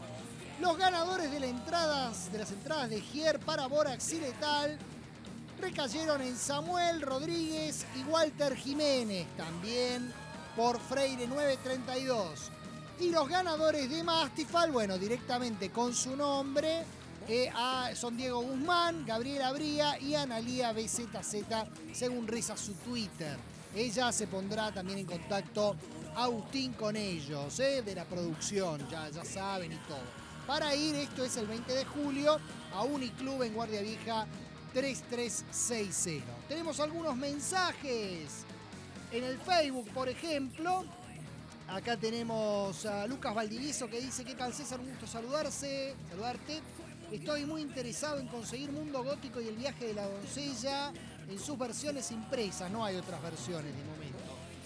A: Los ganadores de, la entradas, de las entradas de Gier para Borax y Letal recayeron en Samuel Rodríguez y Walter Jiménez, también por Freire nueve treinta y dos. Y los ganadores de Mastifal, bueno, directamente con su nombre, eh, a, son Diego Guzmán, Gabriela Bría y Analía B Z Z, según reza su Twitter. Ella se pondrá también en contacto, Agustín, con ellos, eh, de la producción, ya, ya saben y todo. Para ir, esto es el veinte de julio, a Uniclub en Guardia Vieja tres tres seis cero. Tenemos algunos mensajes en el Facebook, por ejemplo. Acá tenemos a Lucas Valdivieso que dice: ¿qué tal, César? Un gusto saludarse, saludarte. Estoy muy interesado en conseguir Mundo Gótico y el viaje de la doncella en sus versiones impresas. No hay otras versiones de momento.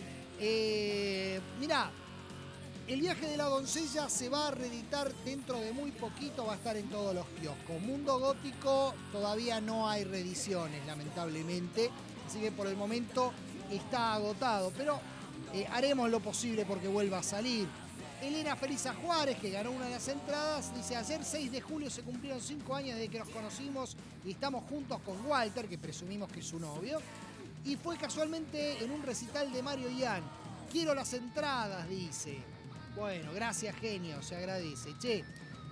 A: Eh, mirá, el viaje de la doncella se va a reeditar dentro de muy poquito, va a estar en todos los kioscos. Mundo Gótico todavía no hay reediciones, lamentablemente. Así que por el momento está agotado, pero Eh, haremos lo posible porque vuelva a salir. Elena Felisa Juárez, que ganó una de las entradas, dice: ayer seis de julio se cumplieron cinco años desde que nos conocimos y estamos juntos con Walter, que presumimos que es su novio, y fue casualmente en un recital de Mario Ian. Quiero las entradas, dice. Bueno, gracias, genio, se agradece. Che,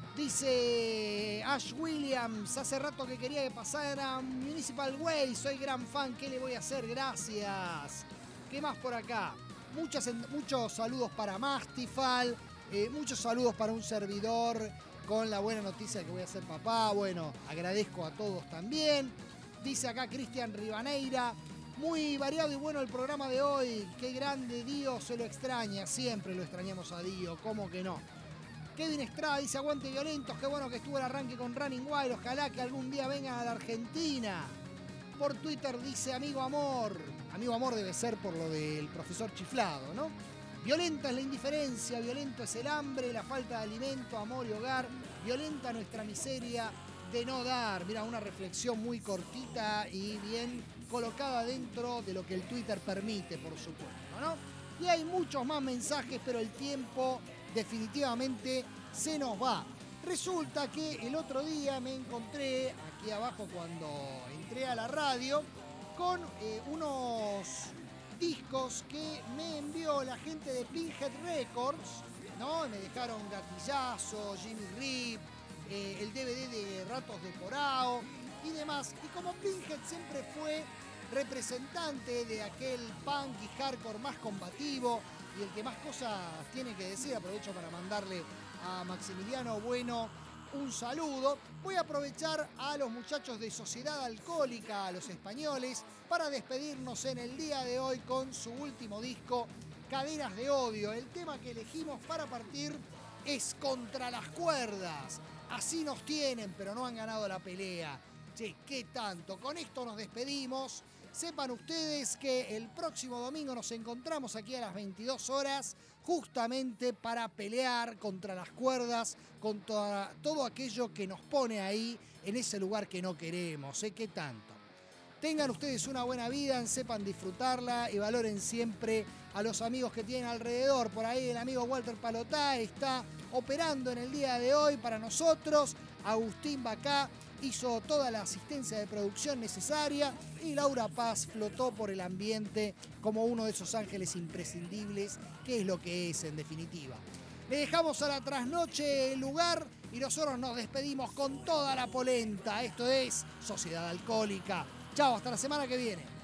A: dice Ash Williams: hace rato que quería que pasara Municipal Way, soy gran fan, ¿qué le voy a hacer? Gracias. ¿Qué más por acá? Muchas, muchos saludos para Mastifal, eh, muchos saludos para un servidor con la buena noticia de que voy a ser papá. Bueno, agradezco a todos también. Dice acá Cristian Rivaneira: muy variado y bueno el programa de hoy. Qué grande, Dio, se lo extraña. Siempre lo extrañamos a Dio, ¿cómo que no? Kevin Estrada dice: aguante Violentos, qué bueno que estuvo el arranque con Running Wild. Ojalá que algún día vengan a la Argentina. Por Twitter dice Amigo Amor. Amigo Amor debe ser por lo del profesor chiflado, ¿no? Violenta es la indiferencia, violento es el hambre, la falta de alimento, amor y hogar. Violenta nuestra miseria de no dar. Mira, una reflexión muy cortita y bien colocada dentro de lo que el Twitter permite, por supuesto, ¿no? Y hay muchos más mensajes, pero el tiempo definitivamente se nos va. Resulta que el otro día me encontré aquí abajo cuando entré a la radio con eh, unos discos que me envió la gente de Pinhead Records, ¿no? Me dejaron Gatillazo, Jimmy Rip, eh, el D V D de Ratos de Porao y demás. Y como Pinhead siempre fue representante de aquel punk y hardcore más combativo y el que más cosas tiene que decir, aprovecho para mandarle a Maximiliano Bueno un saludo. Voy a aprovechar a los muchachos de Sociedad Alcohólica, a los españoles, para despedirnos en el día de hoy con su último disco, Cadenas de Odio. El tema que elegimos para partir es Contra las Cuerdas. Así nos tienen, pero no han ganado la pelea. Che, ¿qué tanto? Con esto nos despedimos. Sepan ustedes que el próximo domingo nos encontramos aquí a las veintidós horas justamente para pelear contra las cuerdas, contra todo aquello que nos pone ahí en ese lugar que no queremos. ¿eh? ¿Qué tanto? Tengan ustedes una buena vida, sepan disfrutarla y valoren siempre a los amigos que tienen alrededor. Por ahí el amigo Walter Palotá está operando en el día de hoy para nosotros. Agustín Bacá hizo toda la asistencia de producción necesaria y Laura Paz flotó por el ambiente como uno de esos ángeles imprescindibles, que es lo que es en definitiva. Le dejamos a la trasnoche el lugar y nosotros nos despedimos con toda la polenta. Esto es Sociedad Alcohólica. Chao, hasta la semana que viene.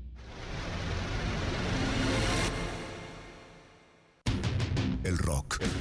U: El rock